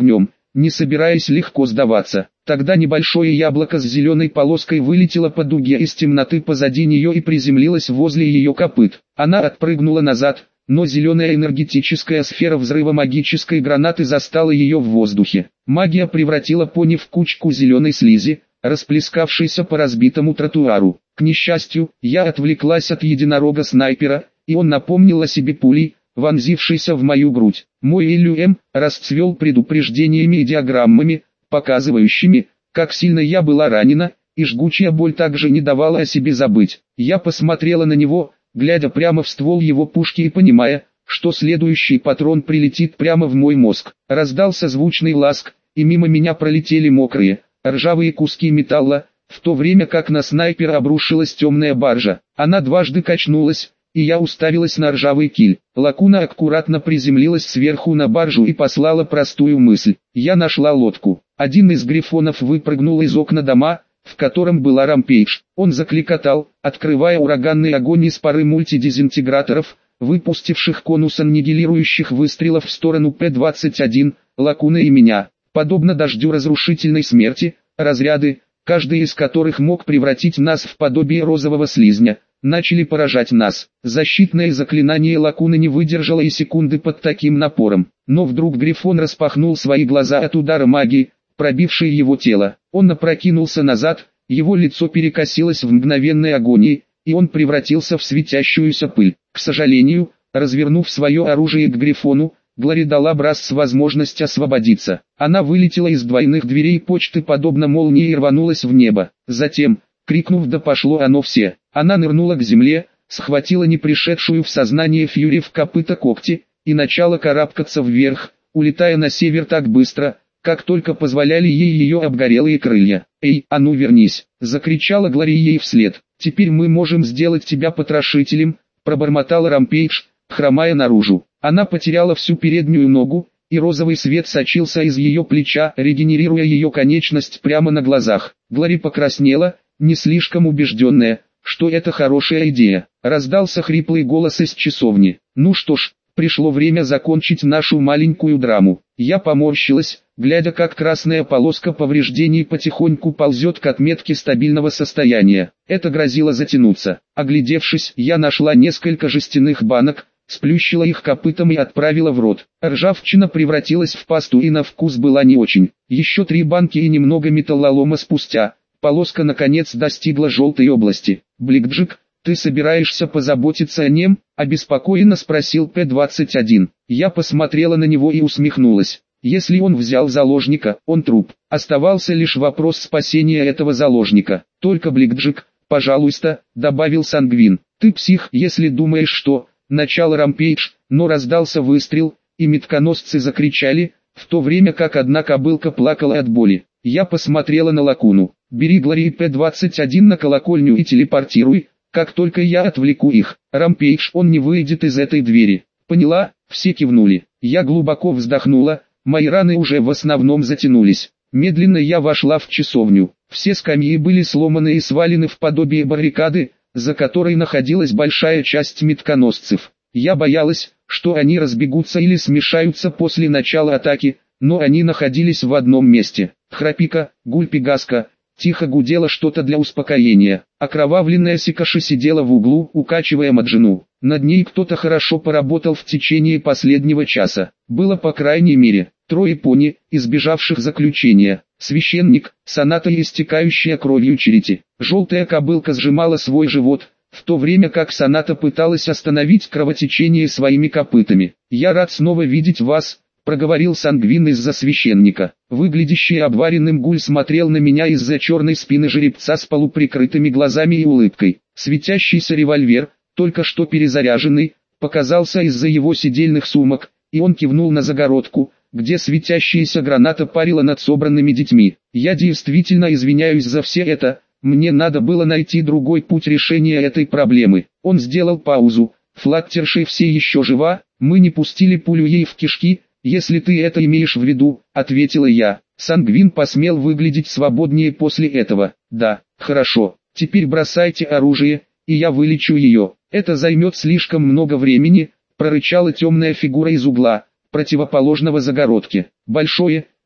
Speaker 1: не собираясь легко сдаваться. Тогда небольшое яблоко с зеленой полоской вылетело по дуге из темноты позади нее и приземлилось возле ее копыт. Она отпрыгнула назад, но зеленая энергетическая сфера взрыва магической гранаты застала ее в воздухе. Магия превратила пони в кучку зеленой слизи, расплескавшейся по разбитому тротуару. К несчастью, я отвлеклась от единорога-снайпера, и он напомнил о себе пулей, вонзившейся в мою грудь. Мой иллюэм расцвел предупреждениями и диаграммами, показывающими, как сильно я была ранена, и жгучая боль также не давала о себе забыть. Я посмотрела на него, глядя прямо в ствол его пушки и понимая, что следующий патрон прилетит прямо в мой мозг. Раздался звучный ласк, и мимо меня пролетели мокрые, ржавые куски металла, в то время как на снайпера обрушилась темная баржа. Она дважды качнулась, и я уставилась на ржавый киль. Лакуна аккуратно приземлилась сверху на баржу и послала простую мысль. Я нашла лодку. Один из грифонов выпрыгнул из окна дома, в котором была Рампейдж. Он закликотал, открывая ураганный огонь из пары мультидезинтеграторов, выпустивших конус аннигилирующих выстрелов в сторону П двадцать один, Лакуны и меня. Подобно дождю разрушительной смерти, разряды, каждый из которых мог превратить нас в подобие розового слизня, начали поражать нас. Защитное заклинание Лакуны не выдержало и секунды под таким напором. Но вдруг Грифон распахнул свои глаза от удара магии, пробившей его тело. Он опрокинулся назад, его лицо перекосилось в мгновенной агонии, и он превратился в светящуюся пыль. К сожалению, развернув свое оружие к Грифону, Глори дала Брасс возможность освободиться. Она вылетела из двойных дверей почты подобно молнии и рванулась в небо. Затем, крикнув «да пошло оно все!», она нырнула к земле, схватила не пришедшую в сознание Фьюри в копыта когти, и начала карабкаться вверх, улетая на север так быстро, как только позволяли ей ее обгорелые крылья. «Эй, а ну вернись!» — закричала Глори ей вслед. «Теперь мы можем сделать тебя потрошителем», — пробормотала Рампейдж, хромая наружу. Она потеряла всю переднюю ногу, и розовый свет сочился из ее плеча, регенерируя ее конечность прямо на глазах. Глори покраснела, не слишком убежденная, что это хорошая идея. Раздался хриплый голос из часовни. «Ну что ж, пришло время закончить нашу маленькую драму». Я поморщилась, глядя как красная полоска повреждений потихоньку ползет к отметке стабильного состояния. Это грозило затянуться. Оглядевшись, я нашла несколько жестяных банок, сплющила их копытом и отправила в рот. Ржавчина превратилась в пасту и на вкус была не очень. Еще три банки и немного металлолома спустя, полоска наконец достигла желтой области. «Бликджик, ты собираешься позаботиться о нем?» — обеспокоенно спросил П двадцать один. Я посмотрела на него и усмехнулась. Если он взял заложника, он труп. Оставался лишь вопрос спасения этого заложника. «Только Бликджик, пожалуйста», — добавил Сангвин. «Ты псих, если думаешь, что...» Начало Рампейдж, но раздался выстрел, и метконосцы закричали, в то время как одна кобылка плакала от боли. Я посмотрела на Лакуну. «Бери Глори и П двадцать один на колокольню и телепортируй, как только я отвлеку их. Рампейдж, он не выйдет из этой двери». «Поняла?» — все кивнули. Я глубоко вздохнула, мои раны уже в основном затянулись. Медленно я вошла в часовню. Все скамьи были сломаны и свалены в подобие баррикады, за которой находилась большая часть метконосцев. Я боялась, что они разбегутся или смешаются после начала атаки, но они находились в одном месте. Храпика, Гульпигаска, тихо гудела что-то для успокоения. Окровавленная Сикаши сидела в углу, укачивая Маджину. Над ней кто-то хорошо поработал в течение последнего часа. Было по крайней мере трое пони, избежавших заключения. Священник, Соната и истекающая кровью Черити. Желтая кобылка сжимала свой живот, в то время как Соната пыталась остановить кровотечение своими копытами. «Я рад снова видеть вас», — проговорил Сангвин из-за священника. Выглядящий обваренным гуль смотрел на меня из-за черной спины жеребца с полуприкрытыми глазами и улыбкой. Светящийся револьвер, только что перезаряженный, показался из-за его сидельных сумок, и он кивнул на загородку, где светящаяся граната парила над собранными детьми. «Я действительно извиняюсь за все это, мне надо было найти другой путь решения этой проблемы». Он сделал паузу. «Флаттерши все еще жива, мы не пустили пулю ей в кишки, если ты это имеешь в виду», — ответила я. Сангвин посмел выглядеть свободнее после этого. «Да, хорошо, теперь бросайте оружие, и я вылечу ее». «Это займет слишком много времени», — прорычала темная фигура из угла, противоположного загородке. «Большое,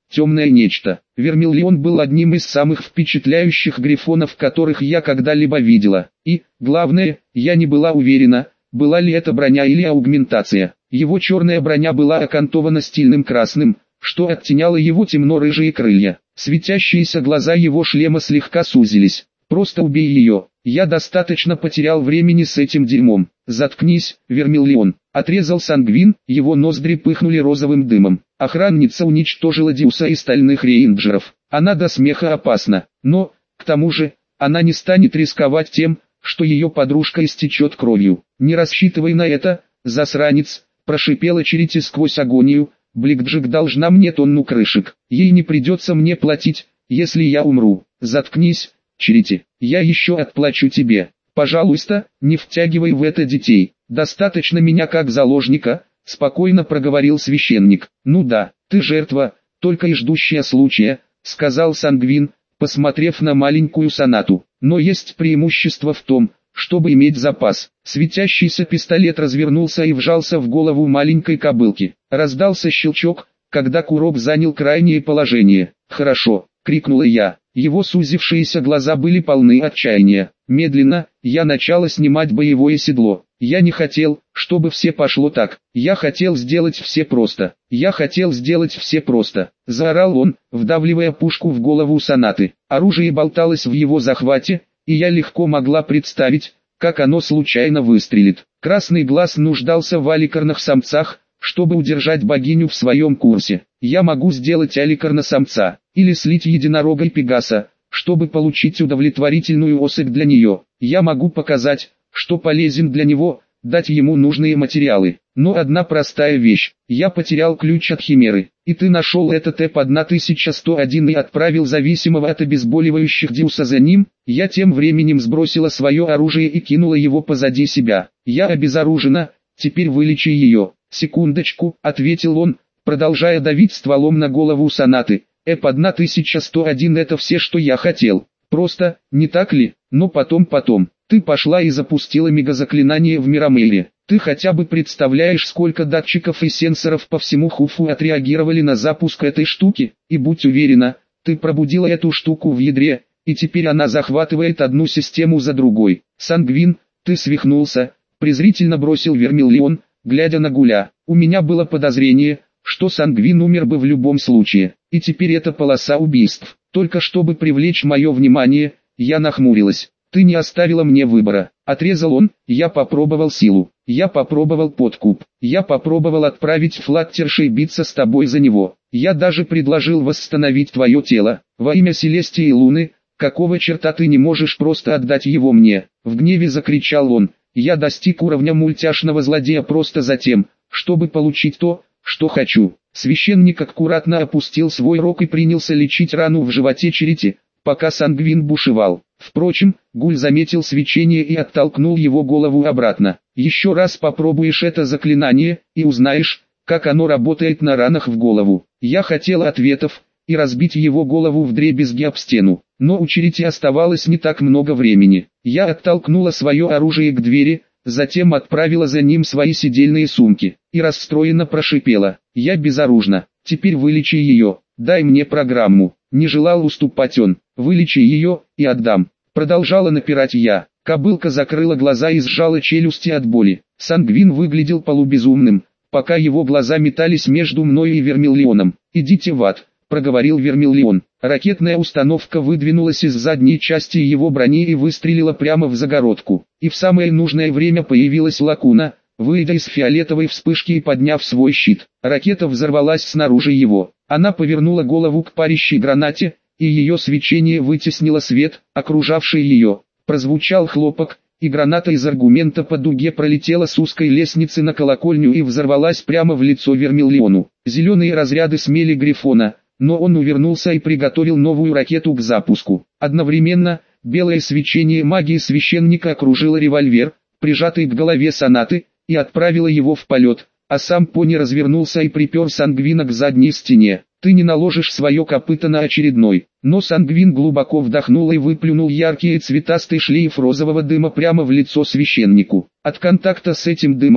Speaker 1: темное нечто. Вермиллион был одним из самых впечатляющих грифонов, которых я когда-либо видела. И, главное, я не была уверена, была ли это броня или аугментация. Его черная броня была окантована стильным красным, что оттеняло его темно-рыжие крылья. Светящиеся глаза его шлема слегка сузились. «Просто убей ее, я достаточно потерял времени с этим дерьмом». «Заткнись, Вермиллион», — отрезал Сангвин, его ноздри пыхнули розовым дымом. Охранница уничтожила Дьюса и стальных рейнджеров. Она до смеха опасна, но, к тому же, она не станет рисковать тем, что ее подружка истечет кровью. «Не рассчитывай на это, засранец», — прошипела Черити сквозь агонию. «Бликджек должна мне тонну крышек. Ей не придется мне платить, если я умру». «Заткнись, Черити, я еще отплачу тебе. Пожалуйста, не втягивай в это детей. Достаточно меня как заложника», — спокойно проговорил священник. «Ну да, ты жертва, только и ждущая случая», — сказал Сангвин, посмотрев на маленькую Сонату. «Но есть преимущество в том, чтобы иметь запас». Светящийся пистолет развернулся и вжался в голову маленькой кобылки. Раздался щелчок, когда курок занял крайнее положение. «Хорошо», — крикнула я. Его сузившиеся глаза были полны отчаяния. Медленно, я начала снимать боевое седло. Я не хотел, чтобы все пошло так. Я хотел сделать все просто. Я хотел сделать все просто. Заорал он, вдавливая пушку в голову Сонаты. Оружие болталось в его захвате, и я легко могла представить, как оно случайно выстрелит. Красный глаз нуждался в аликарных самцах, чтобы удержать богиню в своем курсе. Я могу сделать аликарна-самца, или слить единорога и пегаса, чтобы получить удовлетворительную особь для нее. Я могу показать, что полезен для него, дать ему нужные материалы. Но одна простая вещь. Я потерял ключ от химеры, и ты нашел этот Эп тысяча сто один и отправил зависимого от обезболивающих Дьюса за ним. Я тем временем сбросила свое оружие и кинула его позади себя. Я обезоружена, теперь вылечи ее. «Секундочку», — ответил он, продолжая давить стволом на голову Сонаты. «Эп тысяча сто один — это все, что я хотел. Просто, не так ли? Но потом потом. Ты пошла и запустила мегазаклинание в Мирамейле. Ты хотя бы представляешь, сколько датчиков и сенсоров по всему Хуфу отреагировали на запуск этой штуки? И будь уверена, ты пробудила эту штуку в ядре, и теперь она захватывает одну систему за другой. Сангвин, ты свихнулся», — презрительно бросил Вермиллион, глядя на Гуля. «У меня было подозрение, что Сангвин умер бы в любом случае, и теперь это полоса убийств. Только чтобы привлечь мое внимание, я нахмурилась. Ты не оставила мне выбора», — отрезал он. «Я попробовал силу, я попробовал подкуп, я попробовал отправить Флаттершей биться с тобой за него. Я даже предложил восстановить твое тело. Во имя Селестии и Луны, какого черта ты не можешь просто отдать его мне?» В гневе закричал он. «Я достиг уровня мультяшного злодея просто за тем, чтобы получить то, что хочу». Священник аккуратно опустил свой рог и принялся лечить рану в животе Черити, пока Сангвин бушевал. Впрочем, Гуль заметил свечение и оттолкнул его голову обратно. «Еще раз попробуешь это заклинание, и узнаешь, как оно работает на ранах в голову». Я хотел ответов, и разбить его голову вдребезги об стену. Но у Черити оставалось не так много времени. Я оттолкнула свое оружие к двери, затем отправила за ним свои сидельные сумки, и расстроенно прошипела: «Я безоружна, теперь вылечи ее, дай мне программу». Не желал уступать он. «Вылечи ее, и отдам». Продолжала напирать я. Кобылка закрыла глаза и сжала челюсти от боли. Сангвин выглядел полубезумным, пока его глаза метались между мною и Вермиллионом. «Идите в ад», — проговорил Вермиллион. Ракетная установка выдвинулась из задней части его брони и выстрелила прямо в загородку. И в самое нужное время появилась Лакуна, выйдя из фиолетовой вспышки и подняв свой щит. Ракета взорвалась снаружи его. Она повернула голову к парящей гранате, и ее свечение вытеснило свет, окружавший ее. Прозвучал хлопок, и граната из аргумента по дуге пролетела с узкой лестницы на колокольню и взорвалась прямо в лицо Вермиллиону. Зеленые разряды смели Грифона, но он увернулся и приготовил новую ракету к запуску. Одновременно, белое свечение магии священника окружило револьвер, прижатый к голове Сонаты, и отправило его в полет, а сам пони развернулся и припер Сангвина к задней стене. «Ты не наложишь свое копыто на очередной». Но Сангвин глубоко вдохнул и выплюнул яркий и цветастый шлейф розового дыма прямо в лицо священнику. От контакта с этим дымом,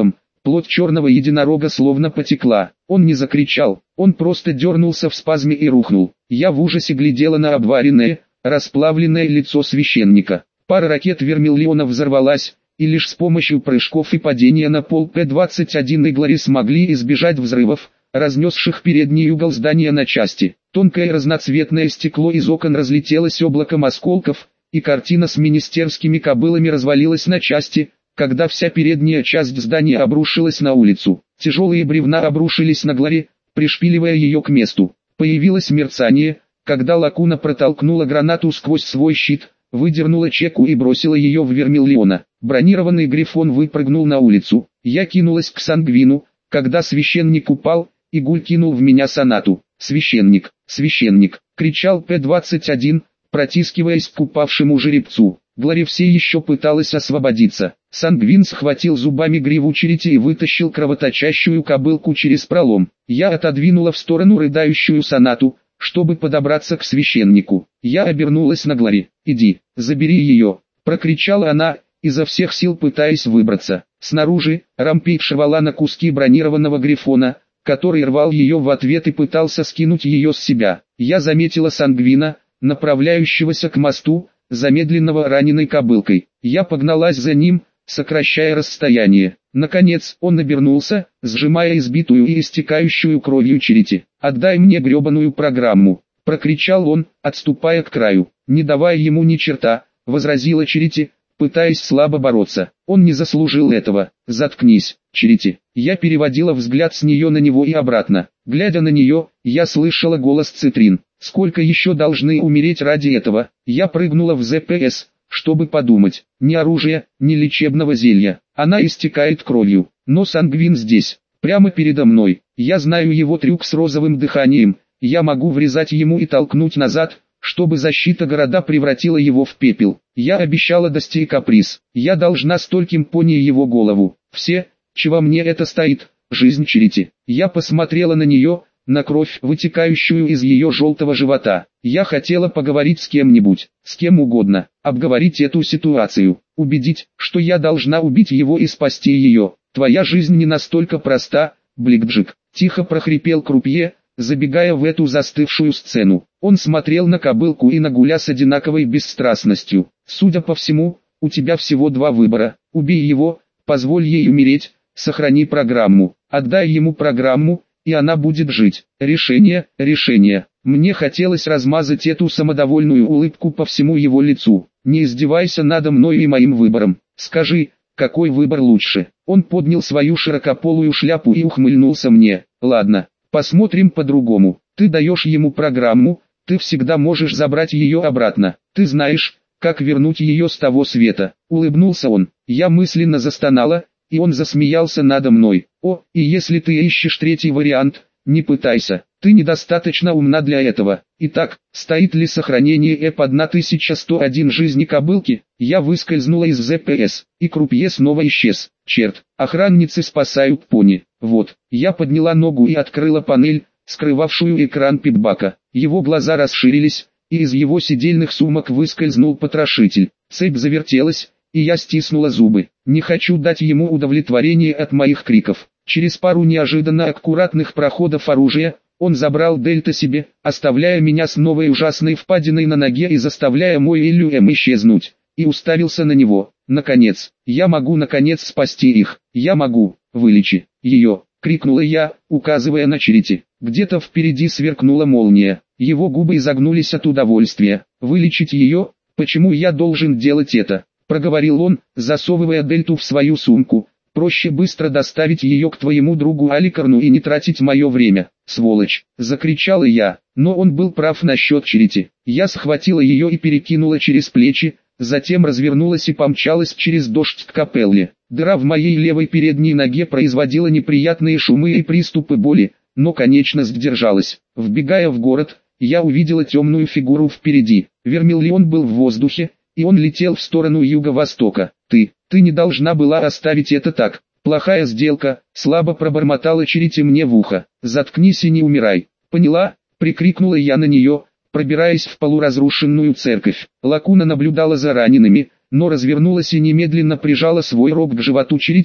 Speaker 1: Плоть черного единорога словно потекла. Он не закричал, он просто дернулся в спазме и рухнул. Я в ужасе глядела на обваренное, расплавленное лицо священника. Пара ракет Вермиллиона взорвалась, и лишь с помощью прыжков и падения на пол П двадцать один и Глори смогли избежать взрывов, разнесших передний угол здания на части. Тонкое разноцветное стекло из окон разлетелось облаком осколков, и картина с министерскими кобылами развалилась на части, когда вся передняя часть здания обрушилась на улицу. Тяжелые бревна обрушились на Глори, пришпиливая ее к месту. Появилось мерцание, когда Лакуна протолкнула гранату сквозь свой щит, выдернула чеку и бросила ее в Вермиллиона. Бронированный Грифон выпрыгнул на улицу. Я кинулась к Сангвину, когда священник упал, и Гуль кинул в меня сонату. «Священник! Священник!» — кричал П двадцать один, протискиваясь к упавшему жеребцу. Глори все еще пыталась освободиться. Сангвин схватил зубами гриву черети и вытащил кровоточащую кобылку через пролом. Я отодвинула в сторону рыдающую сонату, чтобы подобраться к священнику. Я обернулась на Глори. «Иди, забери ее!» — прокричала она, изо всех сил пытаясь выбраться. Снаружи, Рампейдж рвала на куски бронированного Грифона, который рвал ее в ответ и пытался скинуть ее с себя. Я заметила Сангвина, направляющегося к мосту, замедленного раненой кобылкой. Я погналась за ним, сокращая расстояние. Наконец, он обернулся, сжимая избитую и истекающую кровью черети. «Отдай мне гребаную программу!» — прокричал он, отступая к краю. «Не давая ему ни черта», — возразила черети, пытаясь слабо бороться. «Он не заслужил этого. Заткнись, черети». Я переводила взгляд с нее на него и обратно. Глядя на нее, я слышала голос Цитрин. «Сколько еще должны умереть ради этого?» Я прыгнула в зэ пэ эс, чтобы подумать. Ни оружия, ни лечебного зелья. Она истекает кровью. Но Сангвин здесь, прямо передо мной. Я знаю его трюк с розовым дыханием. Я могу врезать ему и толкнуть назад, чтобы защита города превратила его в пепел. Я обещала достичь каприз. Я должна стольким пони его голову. Все, чего мне это стоит, жизнь черети. Я посмотрела на нее, на кровь, вытекающую из ее желтого живота. Я хотела поговорить с кем-нибудь, с кем угодно, обговорить эту ситуацию, убедить, что я должна убить его и спасти ее. «Твоя жизнь не настолько проста, Бликджик», — тихо прохрипел крупье, забегая в эту застывшую сцену. Он смотрел на кобылку и на Гуля с одинаковой бесстрастностью. «Судя по всему, у тебя всего два выбора. Убей его, позволь ей умереть, сохрани программу, отдай ему программу, и она будет жить». Решение, решение. Мне хотелось размазать эту самодовольную улыбку по всему его лицу. «Не издевайся надо мной и моим выбором. Скажи, какой выбор лучше?» Он поднял свою широкополую шляпу и ухмыльнулся мне. «Ладно, посмотрим по-другому. Ты даешь ему программу, ты всегда можешь забрать ее обратно. Ты знаешь, как вернуть ее с того света». Улыбнулся он. Я мысленно застонала, и он засмеялся надо мной. «О, и если ты ищешь третий вариант, не пытайся, ты недостаточно умна для этого». Итак, стоит ли сохранение Э П тысяча сто один жизни кобылки? Я выскользнула из зэ пэ эс, и крупье снова исчез. Черт, охранницы спасают пони. Вот, я подняла ногу и открыла панель, скрывавшую экран питбака. Его глаза расширились, и из его сидельных сумок выскользнул потрошитель. Цепь завертелась, и я стиснула зубы. Не хочу дать ему удовлетворение от моих криков. Через пару неожиданно аккуратных проходов оружия, он забрал Дельта себе, оставляя меня с новой ужасной впадиной на ноге и заставляя мой иллюэм исчезнуть, и уставился на него. «Наконец, я могу наконец спасти их, я могу, вылечи ее», — крикнула я, указывая на черети. Где-то впереди сверкнула молния, его губы изогнулись от удовольствия. «Вылечить ее? Почему я должен делать это?» — проговорил он, засовывая Дельту в свою сумку. «Проще быстро доставить ее к твоему другу Аликарну и не тратить мое время, сволочь!» — закричала я, но он был прав насчет черети. Я схватила ее и перекинула через плечи, затем развернулась и помчалась через дождь к капелле. Дыра в моей левой передней ноге производила неприятные шумы и приступы боли, но конечность держалась. Вбегая в город, я увидела темную фигуру впереди. Вермиллион был в воздухе, и он летел в сторону юго-востока. «Ты, ты не должна была оставить это так. Плохая сделка», — слабо пробормотала черети мне в ухо. «Заткнись и не умирай». «Поняла?» — прикрикнула я на нее, пробираясь в полуразрушенную церковь. Лакуна наблюдала за ранеными, но развернулась и немедленно прижала свой рог к животу черети,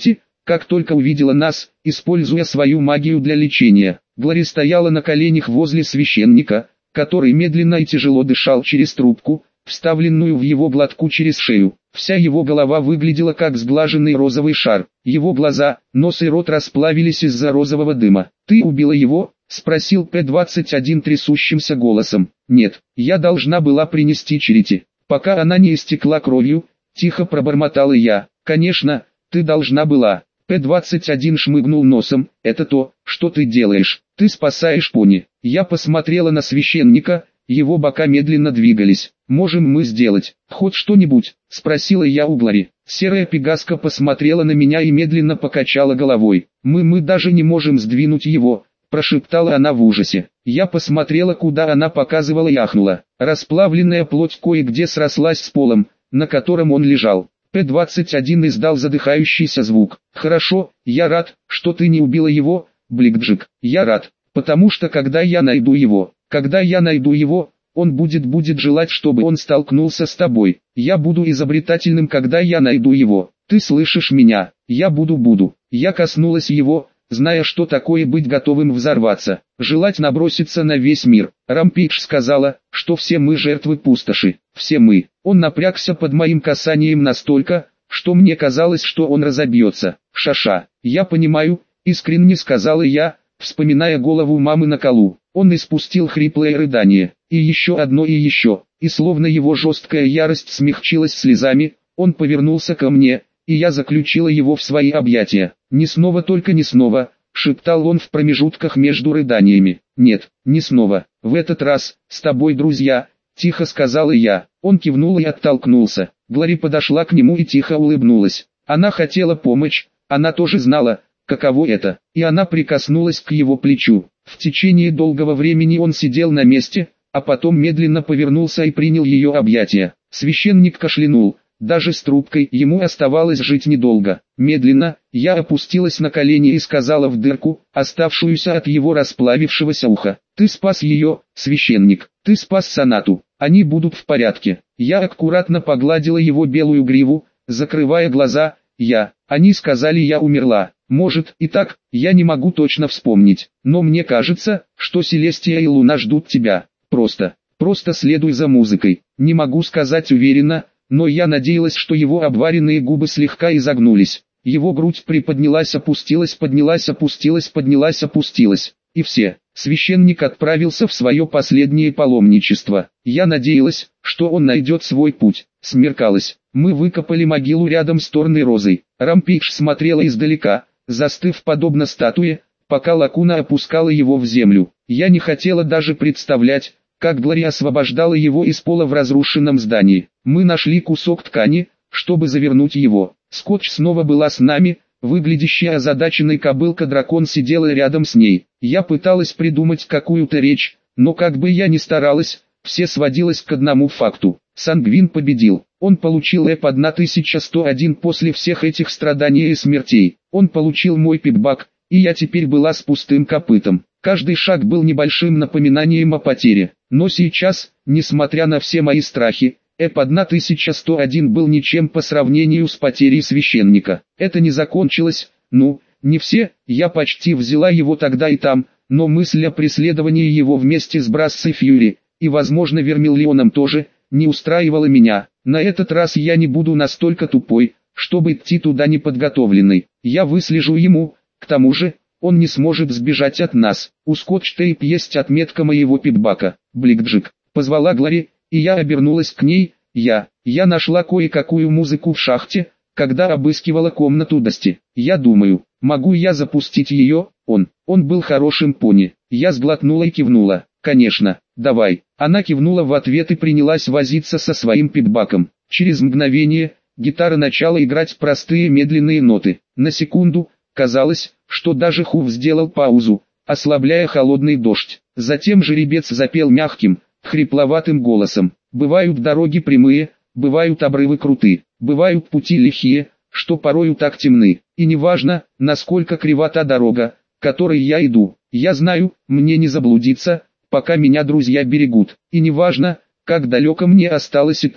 Speaker 1: как только увидела нас, используя свою магию для лечения. Глори стояла на коленях возле священника, который медленно и тяжело дышал через трубку, вставленную в его глотку через шею. Вся его голова выглядела как сглаженный розовый шар. Его глаза, нос и рот расплавились из-за розового дыма. «Ты убила его?» — спросил П двадцать один трясущимся голосом. «Нет, я должна была принести Черити, пока она не истекла кровью», — тихо пробормотала я. «Конечно, ты должна была». П двадцать один шмыгнул носом. «Это то, что ты делаешь. Ты спасаешь пони». Я посмотрела на священника, его бока медленно двигались. «Можем мы сделать хоть что-нибудь?» — спросила я у Глори. Серая пегаска посмотрела на меня и медленно покачала головой. «Мы мы даже не можем сдвинуть его», — прошептала она в ужасе. Я посмотрела, куда она показывала, и ахнула. Расплавленная плоть кое-где срослась с полом, на котором он лежал. П двадцать один издал задыхающийся звук. «Хорошо, я рад, что ты не убила его, Бликджик. Я рад, потому что когда я найду его, когда я найду его, он будет будет желать, чтобы он столкнулся с тобой. Я буду изобретательным, когда я найду его. Ты слышишь меня? Я буду буду». Я коснулась его, зная, что такое быть готовым взорваться, желать наброситься на весь мир. Рампейдж сказала, что все мы жертвы пустоши. Все мы. Он напрягся под моим касанием настолько, что мне казалось, что он разобьется. «Шаша, я понимаю», — искренне сказала я, вспоминая голову мамы на колу. Он испустил хриплое рыдание. И еще одно и еще. И словно его жесткая ярость смягчилась слезами, он повернулся ко мне, и я заключила его в свои объятия. «Не снова, только не снова», — шептал он в промежутках между рыданиями. «Нет, не снова. В этот раз, с тобой, друзья», — тихо сказала я. Он кивнул и оттолкнулся. Глори подошла к нему и тихо улыбнулась. Она хотела помочь, она тоже знала, каково это, и она прикоснулась к его плечу. В течение долгого времени он сидел на месте, а потом медленно повернулся и принял ее объятия. Священник кашлянул. Даже с трубкой ему оставалось жить недолго. Медленно, я опустилась на колени и сказала в дырку, оставшуюся от его расплавившегося уха: «Ты спас ее, священник, ты спас Сонату, они будут в порядке». Я аккуратно погладила его белую гриву, закрывая глаза. Я, они сказали, я умерла. Может и так, я не могу точно вспомнить, но мне кажется, что Селестия и Луна ждут тебя. Просто, просто следуй за музыкой. Не могу сказать уверенно, но я надеялась, что его обваренные губы слегка изогнулись. Его грудь приподнялась, опустилась, поднялась, опустилась, поднялась, опустилась. И все. Священник отправился в свое последнее паломничество. Я надеялась, что он найдет свой путь. Смеркалось. Мы выкопали могилу рядом с Торной Розой. Рампейдж смотрела издалека, застыв подобно статуе, пока Лакуна опускала его в землю. Я не хотела даже представлять, как Глори освобождала его из пола в разрушенном здании. Мы нашли кусок ткани, чтобы завернуть его. Скотч снова была с нами, выглядящая озадаченной кобылка-дракон сидела рядом с ней. Я пыталась придумать какую-то речь, но как бы я ни старалась, все сводилось к одному факту. Сангвин победил. Он получил эп тысяча сто один после всех этих страданий и смертей. Он получил мой пикбак, и я теперь была с пустым копытом. Каждый шаг был небольшим напоминанием о потере. Но сейчас, несмотря на все мои страхи, эп тысяча сто один был ничем по сравнению с потерей священника. Это не закончилось, ну, не все, я почти взяла его тогда и там, но мысль о преследовании его вместе с Брассой Фьюри, и возможно Вермиллионом тоже, не устраивала меня. На этот раз я не буду настолько тупой, чтобы идти туда неподготовленной. Я выслежу ему, к тому же, он не сможет сбежать от нас. У скотч-тейп есть отметка моего пикбака. Бликджик, позвала Глори, и я обернулась к ней. Я, я нашла кое-какую музыку в шахте, когда обыскивала комнату Дасти. Я думаю, могу я запустить ее? Он, он был хорошим пони. Я сглотнула и кивнула. Конечно, давай. Она кивнула в ответ и принялась возиться со своим пикбаком. Через мгновение, гитара начала играть простые медленные ноты. На секунду, казалось, что даже Хув сделал паузу, ослабляя холодный дождь. Затем жеребец запел мягким, хрипловатым голосом. Бывают дороги прямые, бывают обрывы круты, бывают пути лихие, что порою так темны. И неважно, насколько крива та дорога, которой я иду, я знаю, мне не заблудиться, пока меня друзья берегут. И неважно, как далеко мне осталось идти.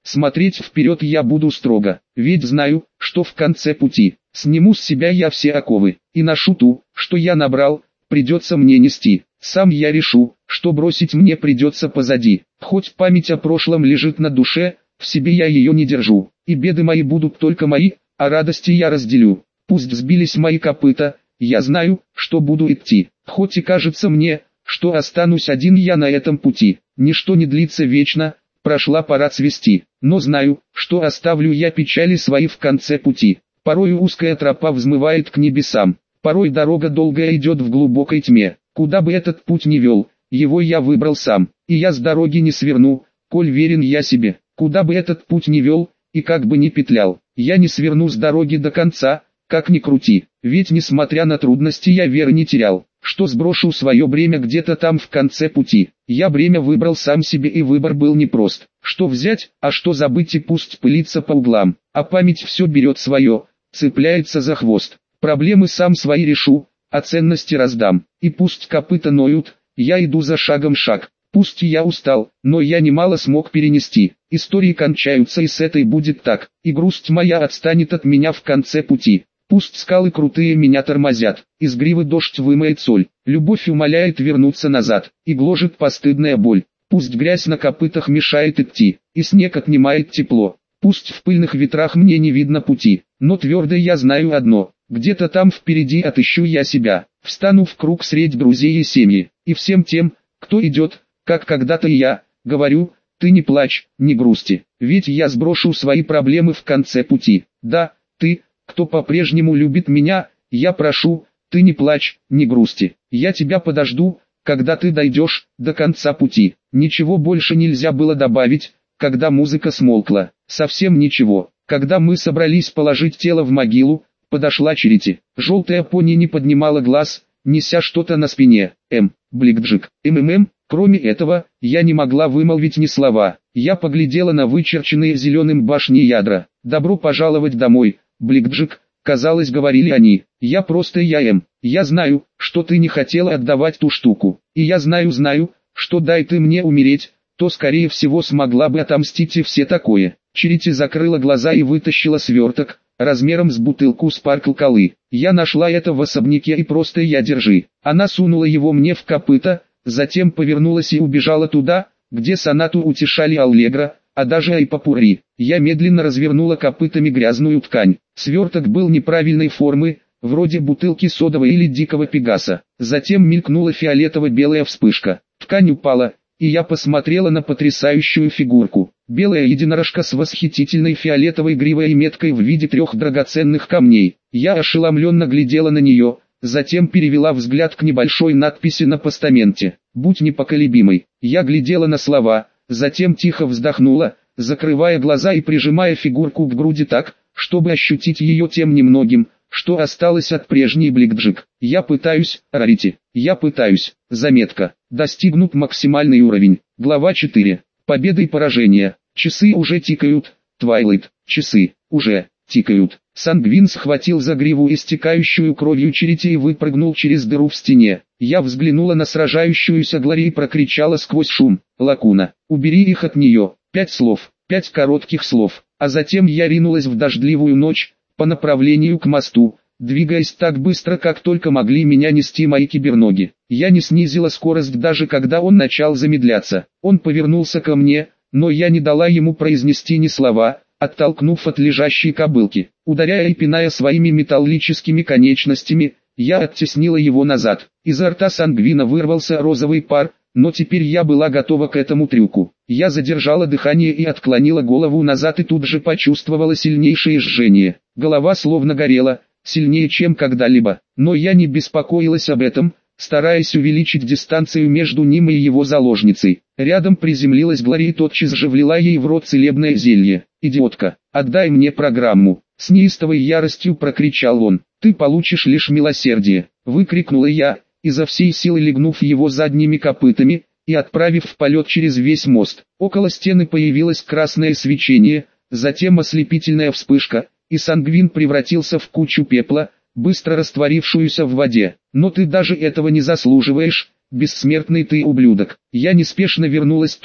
Speaker 1: Смотреть вперед я буду строго, ведь знаю, что в конце пути, сниму с себя я все оковы, и ношу ту, что я набрал, придется мне нести. Сам я решу, что бросить мне придется позади. Хоть память о прошлом лежит на душе, в себе я ее не держу, и беды мои будут только мои, а радости я разделю. Пусть сбились мои копыта, я знаю, что буду идти, хоть и кажется мне, что останусь один я на этом пути. Ничто не длится вечно, прошла пора цвести, но знаю, что оставлю я печали свои в конце пути. Порою узкая тропа взмывает к небесам, порой дорога долгая идет в глубокой тьме. Куда бы этот путь ни вел, его я выбрал сам, и я с дороги не сверну, коль верен я себе. Куда бы этот путь ни вел, и как бы ни петлял, я не сверну с дороги до конца, как ни крути, ведь несмотря на трудности я веры не терял, что сброшу свое бремя где-то там в конце пути. Я бремя выбрал сам себе, и выбор был непрост, что взять, а что забыть, и пусть пылится по углам, а память все берет свое, цепляется за хвост. Проблемы сам свои решу, а ценности раздам, и пусть копыта ноют, я иду за шагом шаг. Пусть я устал, но я немало смог перенести. Истории кончаются, и с этой будет так, и грусть моя отстанет от меня в конце пути. Пусть скалы крутые меня тормозят, из гривы дождь вымоет соль, любовь умоляет вернуться назад, и гложет постыдная боль. Пусть грязь на копытах мешает идти, и снег отнимает тепло. Пусть в пыльных ветрах мне не видно пути, но твердо я знаю одно: где-то там впереди отыщу я себя, встану в круг средь друзей и семьи, и всем тем, кто идет, как когда-то и я, говорю: ты не плачь, не грусти, ведь я сброшу свои проблемы в конце пути. Да, ты, кто по-прежнему любит меня, я прошу, ты не плачь, не грусти, я тебя подожду, когда ты дойдешь до конца пути. Ничего больше нельзя было добавить, когда музыка смолкла, совсем ничего. Когда мы собрались положить тело в могилу, подошла Черити. Желтая пони не поднимала глаз, неся что-то на спине. М. Бликджик. МММ. Кроме этого, я не могла вымолвить ни слова. Я поглядела на вычерченные зеленым башни ядра. «Добро пожаловать домой, Бликджик», казалось, говорили они. «Я просто я М. Я знаю, что ты не хотела отдавать ту штуку. И я знаю, знаю, что дай ты мне умереть, то скорее всего смогла бы отомстить и все такое». Черити закрыла глаза и вытащила сверток, размером с бутылку Спаркл колы. «Я нашла это в особняке, и просто я держи». Она сунула его мне в копыта, затем повернулась и убежала туда, где сонату утешали аллегро, а даже айпапури. Я медленно развернула копытами грязную ткань. Сверток был неправильной формы, вроде бутылки содовой или дикого пегаса. Затем мелькнула фиолетово-белая вспышка. Ткань упала, и я посмотрела на потрясающую фигурку. Белая единорожка с восхитительной фиолетовой гривой и меткой в виде трех драгоценных камней. Я ошеломленно глядела на нее, затем перевела взгляд к небольшой надписи на постаменте. «Будь непоколебимой». Я глядела на слова, затем тихо вздохнула, закрывая глаза и прижимая фигурку к груди так, чтобы ощутить ее тем немногим, что осталось от прежней Бликджик. «Я пытаюсь, Рарити, я пытаюсь». Заметка. Достигнут максимальный уровень. Глава четыре. Победа и поражение. Часы уже тикают. Твайлайт. Часы уже тикают. Сангвин схватил за гриву истекающую кровью Черити и выпрыгнул через дыру в стене. Я взглянула на сражающуюся Глори и прокричала сквозь шум: «Лакуна, убери их от нее». Пять слов, пять коротких слов, а затем я ринулась в дождливую ночь, по направлению к мосту, двигаясь так быстро, как только могли меня нести мои киберноги. Я не снизила скорость даже когда он начал замедляться. Он повернулся ко мне, но я не дала ему произнести ни слова, оттолкнув от лежащей кобылки. Ударяя и пиная своими металлическими конечностями, я оттеснила его назад. Изо рта Сангвина вырвался розовый пар, но теперь я была готова к этому трюку. Я задержала дыхание и отклонила голову назад, и тут же почувствовала сильнейшее жжение. Голова словно горела, сильнее чем когда-либо, но я не беспокоилась об этом, стараясь увеличить дистанцию между ним и его заложницей. Рядом приземлилась Глори и тотчас же влила ей в рот целебное зелье. «Идиотка, отдай мне программу!» С неистовой яростью прокричал он. «Ты получишь лишь милосердие!» Выкрикнула я, изо всей силы легнув его задними копытами, и отправив в полет через весь мост. Около стены появилось красное свечение, затем ослепительная вспышка, и Сангвин превратился в кучу пепла, быстро растворившуюся в воде. «Но ты даже этого не заслуживаешь, бессмертный ты ублюдок!» Я неспешно вернулась туда,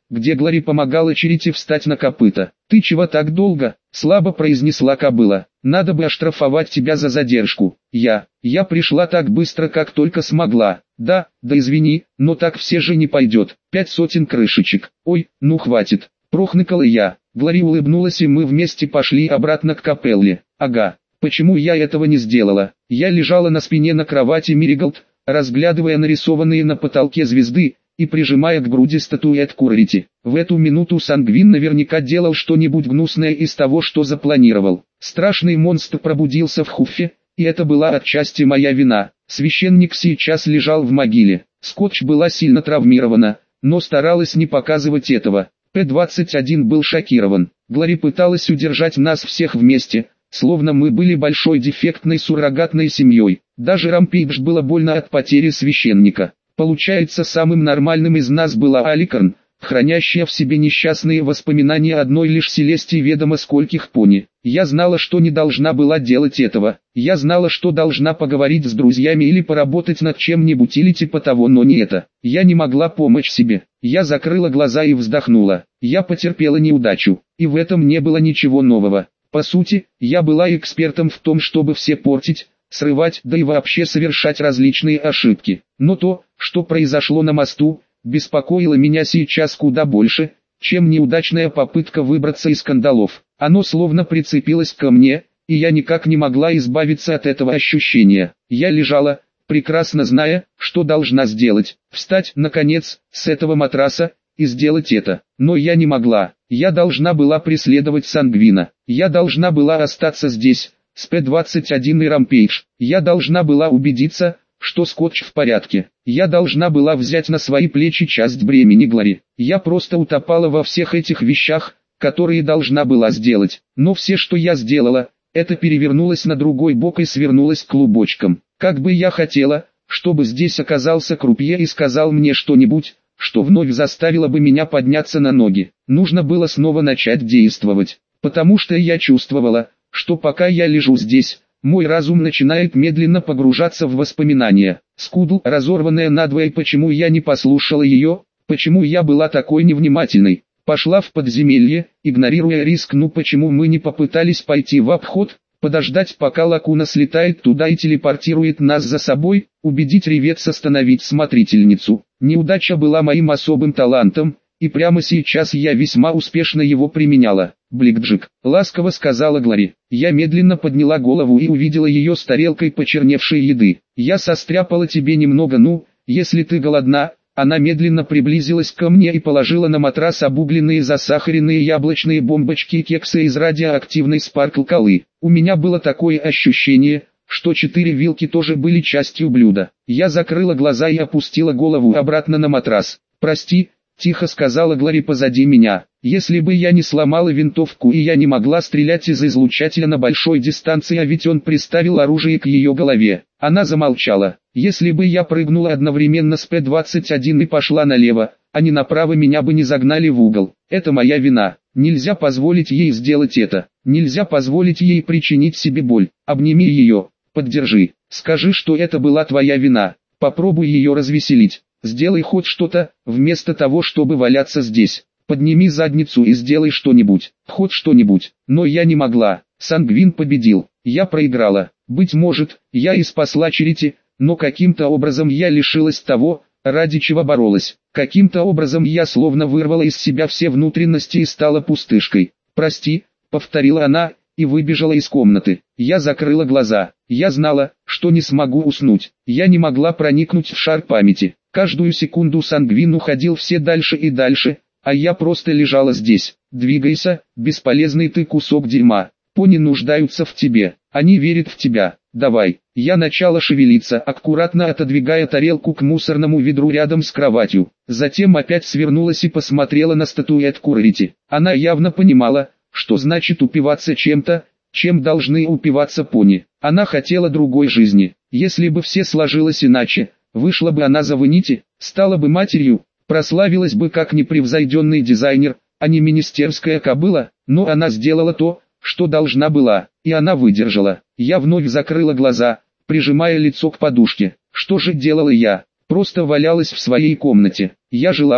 Speaker 1: где Глори помогала Черити встать на копыта. «Ты чего так долго?» – слабо произнесла кобыла. «Надо бы оштрафовать тебя за задержку». «Я... я пришла так быстро, как только смогла». «Да, да извини, но так все же не пойдет. Пять сотен крышечек». «Ой, ну хватит». Прохныкала я. Глори улыбнулась, и мы вместе пошли обратно к капелле. «Ага. Почему я этого не сделала?» Я лежала на спине на кровати Мириголд, разглядывая нарисованные на потолке звезды и прижимая к груди статуэтку Рарити. В эту минуту Сангвин наверняка делал что-нибудь гнусное из того, что запланировал. Страшный монстр пробудился в Хуффе, и это была отчасти моя вина. Священник сейчас лежал в могиле. Скотч была сильно травмирована, но старалась не показывать этого. П двадцать один был шокирован. Глори пыталась удержать нас всех вместе, словно мы были большой дефектной суррогатной семьей. Даже Рампейдж было больно от потери священника. Получается, самым нормальным из нас была Аликарн, хранящая в себе несчастные воспоминания одной лишь Селестии ведомо скольких пони. Я знала, что не должна была делать этого. Я знала, что должна поговорить с друзьями или поработать над чем-нибудь или типа того, но не это. Я не могла помочь себе. Я закрыла глаза и вздохнула. Я потерпела неудачу, и в этом не было ничего нового. По сути, я была экспертом в том, чтобы все портить, срывать, да и вообще совершать различные ошибки. Но то, что произошло на мосту, беспокоило меня сейчас куда больше, чем неудачная попытка выбраться из кандалов. Оно словно прицепилось ко мне, и я никак не могла избавиться от этого ощущения. Я лежала, прекрасно зная, что должна сделать. Встать, наконец, с этого матраса и сделать это. Но я не могла. Я должна была преследовать Сангвина. Я должна была остаться здесь, с П двадцать один и Рампейдж. Я должна была убедиться, что Скотч в порядке. Я должна была взять на свои плечи часть бремени Глори. Я просто утопала во всех этих вещах, которые должна была сделать. Но все, что я сделала, это перевернулась на другой бок и свернулась клубочком. Как бы я хотела, чтобы здесь оказался крупье и сказал мне что-нибудь, что вновь заставило бы меня подняться на ноги. Нужно было снова начать действовать, потому что я чувствовала, что пока я лежу здесь, мой разум начинает медленно погружаться в воспоминания. Скудл, разорванная надвое, почему я не послушала ее, почему я была такой невнимательной. Пошла в подземелье, игнорируя риск, ну почему мы не попытались пойти в обход, подождать пока Лакуна слетает туда и телепортирует нас за собой, убедить Ревец остановить смотрительницу. Неудача была моим особым талантом, и прямо сейчас я весьма успешно его применяла. «Бликджик», — ласково сказала Глори. Я медленно подняла голову и увидела ее с тарелкой почерневшей еды. «Я состряпала тебе немного, ну, если ты голодна». Она медленно приблизилась ко мне и положила на матрас обугленные засахаренные яблочные бомбочки и кексы из радиоактивной спаркл-колы. У меня было такое ощущение, что четыре вилки тоже были частью блюда. Я закрыла глаза и опустила голову обратно на матрас. «Прости», — тихо сказала Глори позади меня. «Если бы я не сломала винтовку и я не могла стрелять из излучателя на большой дистанции, а ведь он приставил оружие к ее голове». Она замолчала. «Если бы я прыгнула одновременно с П двадцать один и пошла налево, а не направо, меня бы не загнали в угол. Это моя вина. Нельзя позволить ей сделать это. Нельзя позволить ей причинить себе боль. Обними ее, поддержи. Скажи, что это была твоя вина. Попробуй ее развеселить. Сделай хоть что-то, вместо того, чтобы валяться здесь. Подними задницу и сделай что-нибудь, хоть что-нибудь». Но я не могла. Сангвин победил. Я проиграла. Быть может, я и спасла Черити, но каким-то образом я лишилась того, ради чего боролась. Каким-то образом я словно вырвала из себя все внутренности и стала пустышкой. «Прости», — повторила она, и выбежала из комнаты. Я закрыла глаза. Я знала, что не смогу уснуть. Я не могла проникнуть в шар памяти. Каждую секунду Сангвин уходил все дальше и дальше, а я просто лежала здесь. «Двигайся, бесполезный ты кусок дерьма. Пони нуждаются в тебе, они верят в тебя. Давай». Я начала шевелиться, аккуратно отодвигая тарелку к мусорному ведру рядом с кроватью. Затем опять свернулась и посмотрела на статуэтку Рарити. Она явно понимала, что значит упиваться чем-то, чем должны упиваться пони. Она хотела другой жизни. Если бы все сложилось иначе, вышла бы она за Ванити, стала бы матерью, прославилась бы как непревзойденный дизайнер, а не министерская кобыла. Но она сделала то, что должна была, и она выдержала. Я вновь закрыла глаза, прижимая лицо к подушке. Что же делала я? Просто валялась в своей комнате. Я желала,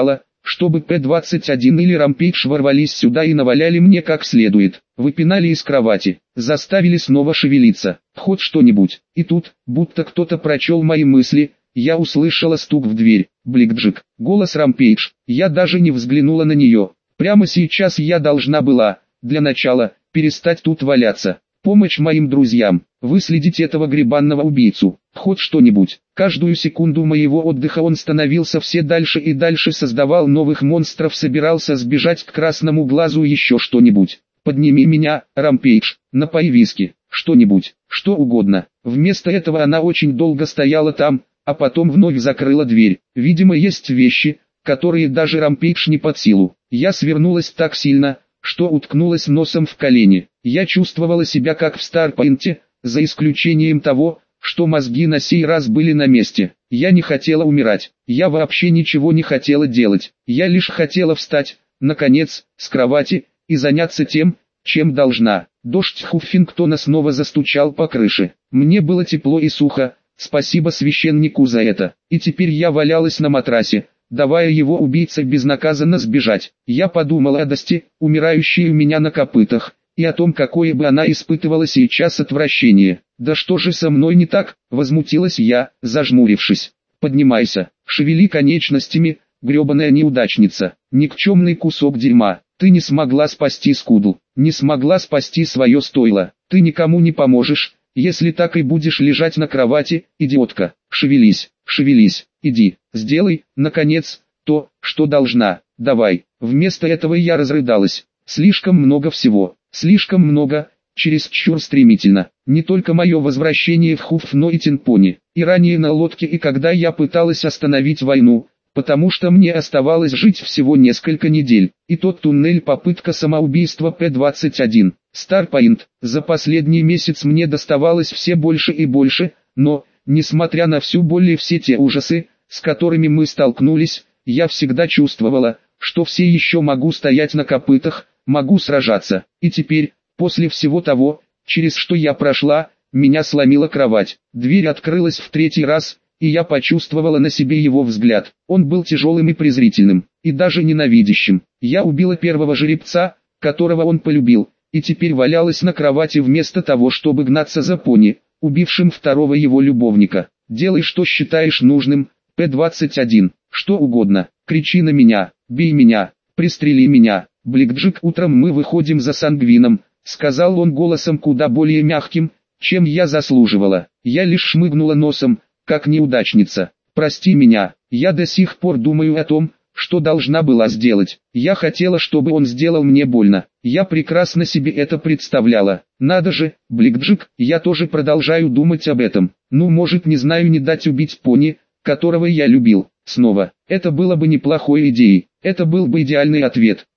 Speaker 1: чтобы П двадцать один или Рампейдж ворвались сюда и наваляли мне как следует, выпинали из кровати, заставили снова шевелиться, хоть что-нибудь. И тут, будто кто-то прочел мои мысли, я услышала стук в дверь. Блик-джик, голос Рампейдж. Я даже не взглянула на нее. Прямо сейчас я должна была, для начала, перестать тут валяться. Помощь моим друзьям, выследить этого гребанного убийцу, хоть что-нибудь. Каждую секунду моего отдыха он становился все дальше и дальше, создавал новых монстров, собирался сбежать к красному глазу, еще что-нибудь. Подними меня, Рампейдж, напои виски, что-нибудь, что угодно. Вместо этого она очень долго стояла там, а потом вновь закрыла дверь. Видимо, есть вещи, которые даже Рампейдж не под силу. Я свернулась так сильно, что уткнулась носом в колени. Я чувствовала себя как в Старпойнте, за исключением того, что мозги на сей раз были на месте. Я не хотела умирать, я вообще ничего не хотела делать. Я лишь хотела встать, наконец, с кровати, и заняться тем, чем должна. Дождь Хуффингтона снова застучал по крыше. Мне было тепло и сухо, спасибо священнику за это. И теперь я валялась на матрасе, давая его убийце безнаказанно сбежать. Я подумала о Дасте, умирающей у меня на копытах, и о том, какое бы она испытывала сейчас отвращение. «Да что же со мной не так?» – возмутилась я, зажмурившись. «Поднимайся, шевели конечностями, гребаная неудачница, никчемный кусок дерьма. Ты не смогла спасти Скудл, не смогла спасти свое стойло. Ты никому не поможешь, если так и будешь лежать на кровати, идиотка. Шевелись, шевелись, иди, сделай, наконец, то, что должна. Давай». Вместо этого я разрыдалась. Слишком много всего, слишком много, чересчур стремительно. Не только мое возвращение в Хуфф, но и Тинпони, и ранее на лодке, и когда я пыталась остановить войну, потому что мне оставалось жить всего несколько недель, и тот туннель, попытка самоубийства П двадцать один. Старпойнт, за последний месяц мне доставалось все больше и больше, но, несмотря на всю боль и все те ужасы, с которыми мы столкнулись, я всегда чувствовала, что все еще могу стоять на копытах, могу сражаться. И теперь, после всего того, через что я прошла, меня сломила кровать. Дверь открылась в третий раз, и я почувствовала на себе его взгляд. Он был тяжелым и презрительным, и даже ненавидящим. Я убила первого жеребца, которого он полюбил, и теперь валялась на кровати вместо того, чтобы гнаться за пони, убившим второго его любовника. «Делай, что считаешь нужным, П двадцать один, что угодно, кричи на меня, бей меня, пристрели меня. Блик-джик, утром мы выходим за Сангвином», — сказал он голосом куда более мягким, чем я заслуживала. Я лишь шмыгнула носом, как неудачница. «Прости меня, я до сих пор думаю о том, что должна была сделать. Я хотела, чтобы он сделал мне больно. Я прекрасно себе это представляла. Надо же, Блик-джик, я тоже продолжаю думать об этом. Ну, может, не знаю, не дать убить пони, которого я любил. Снова, это было бы неплохой идеей. Это был бы идеальный ответ.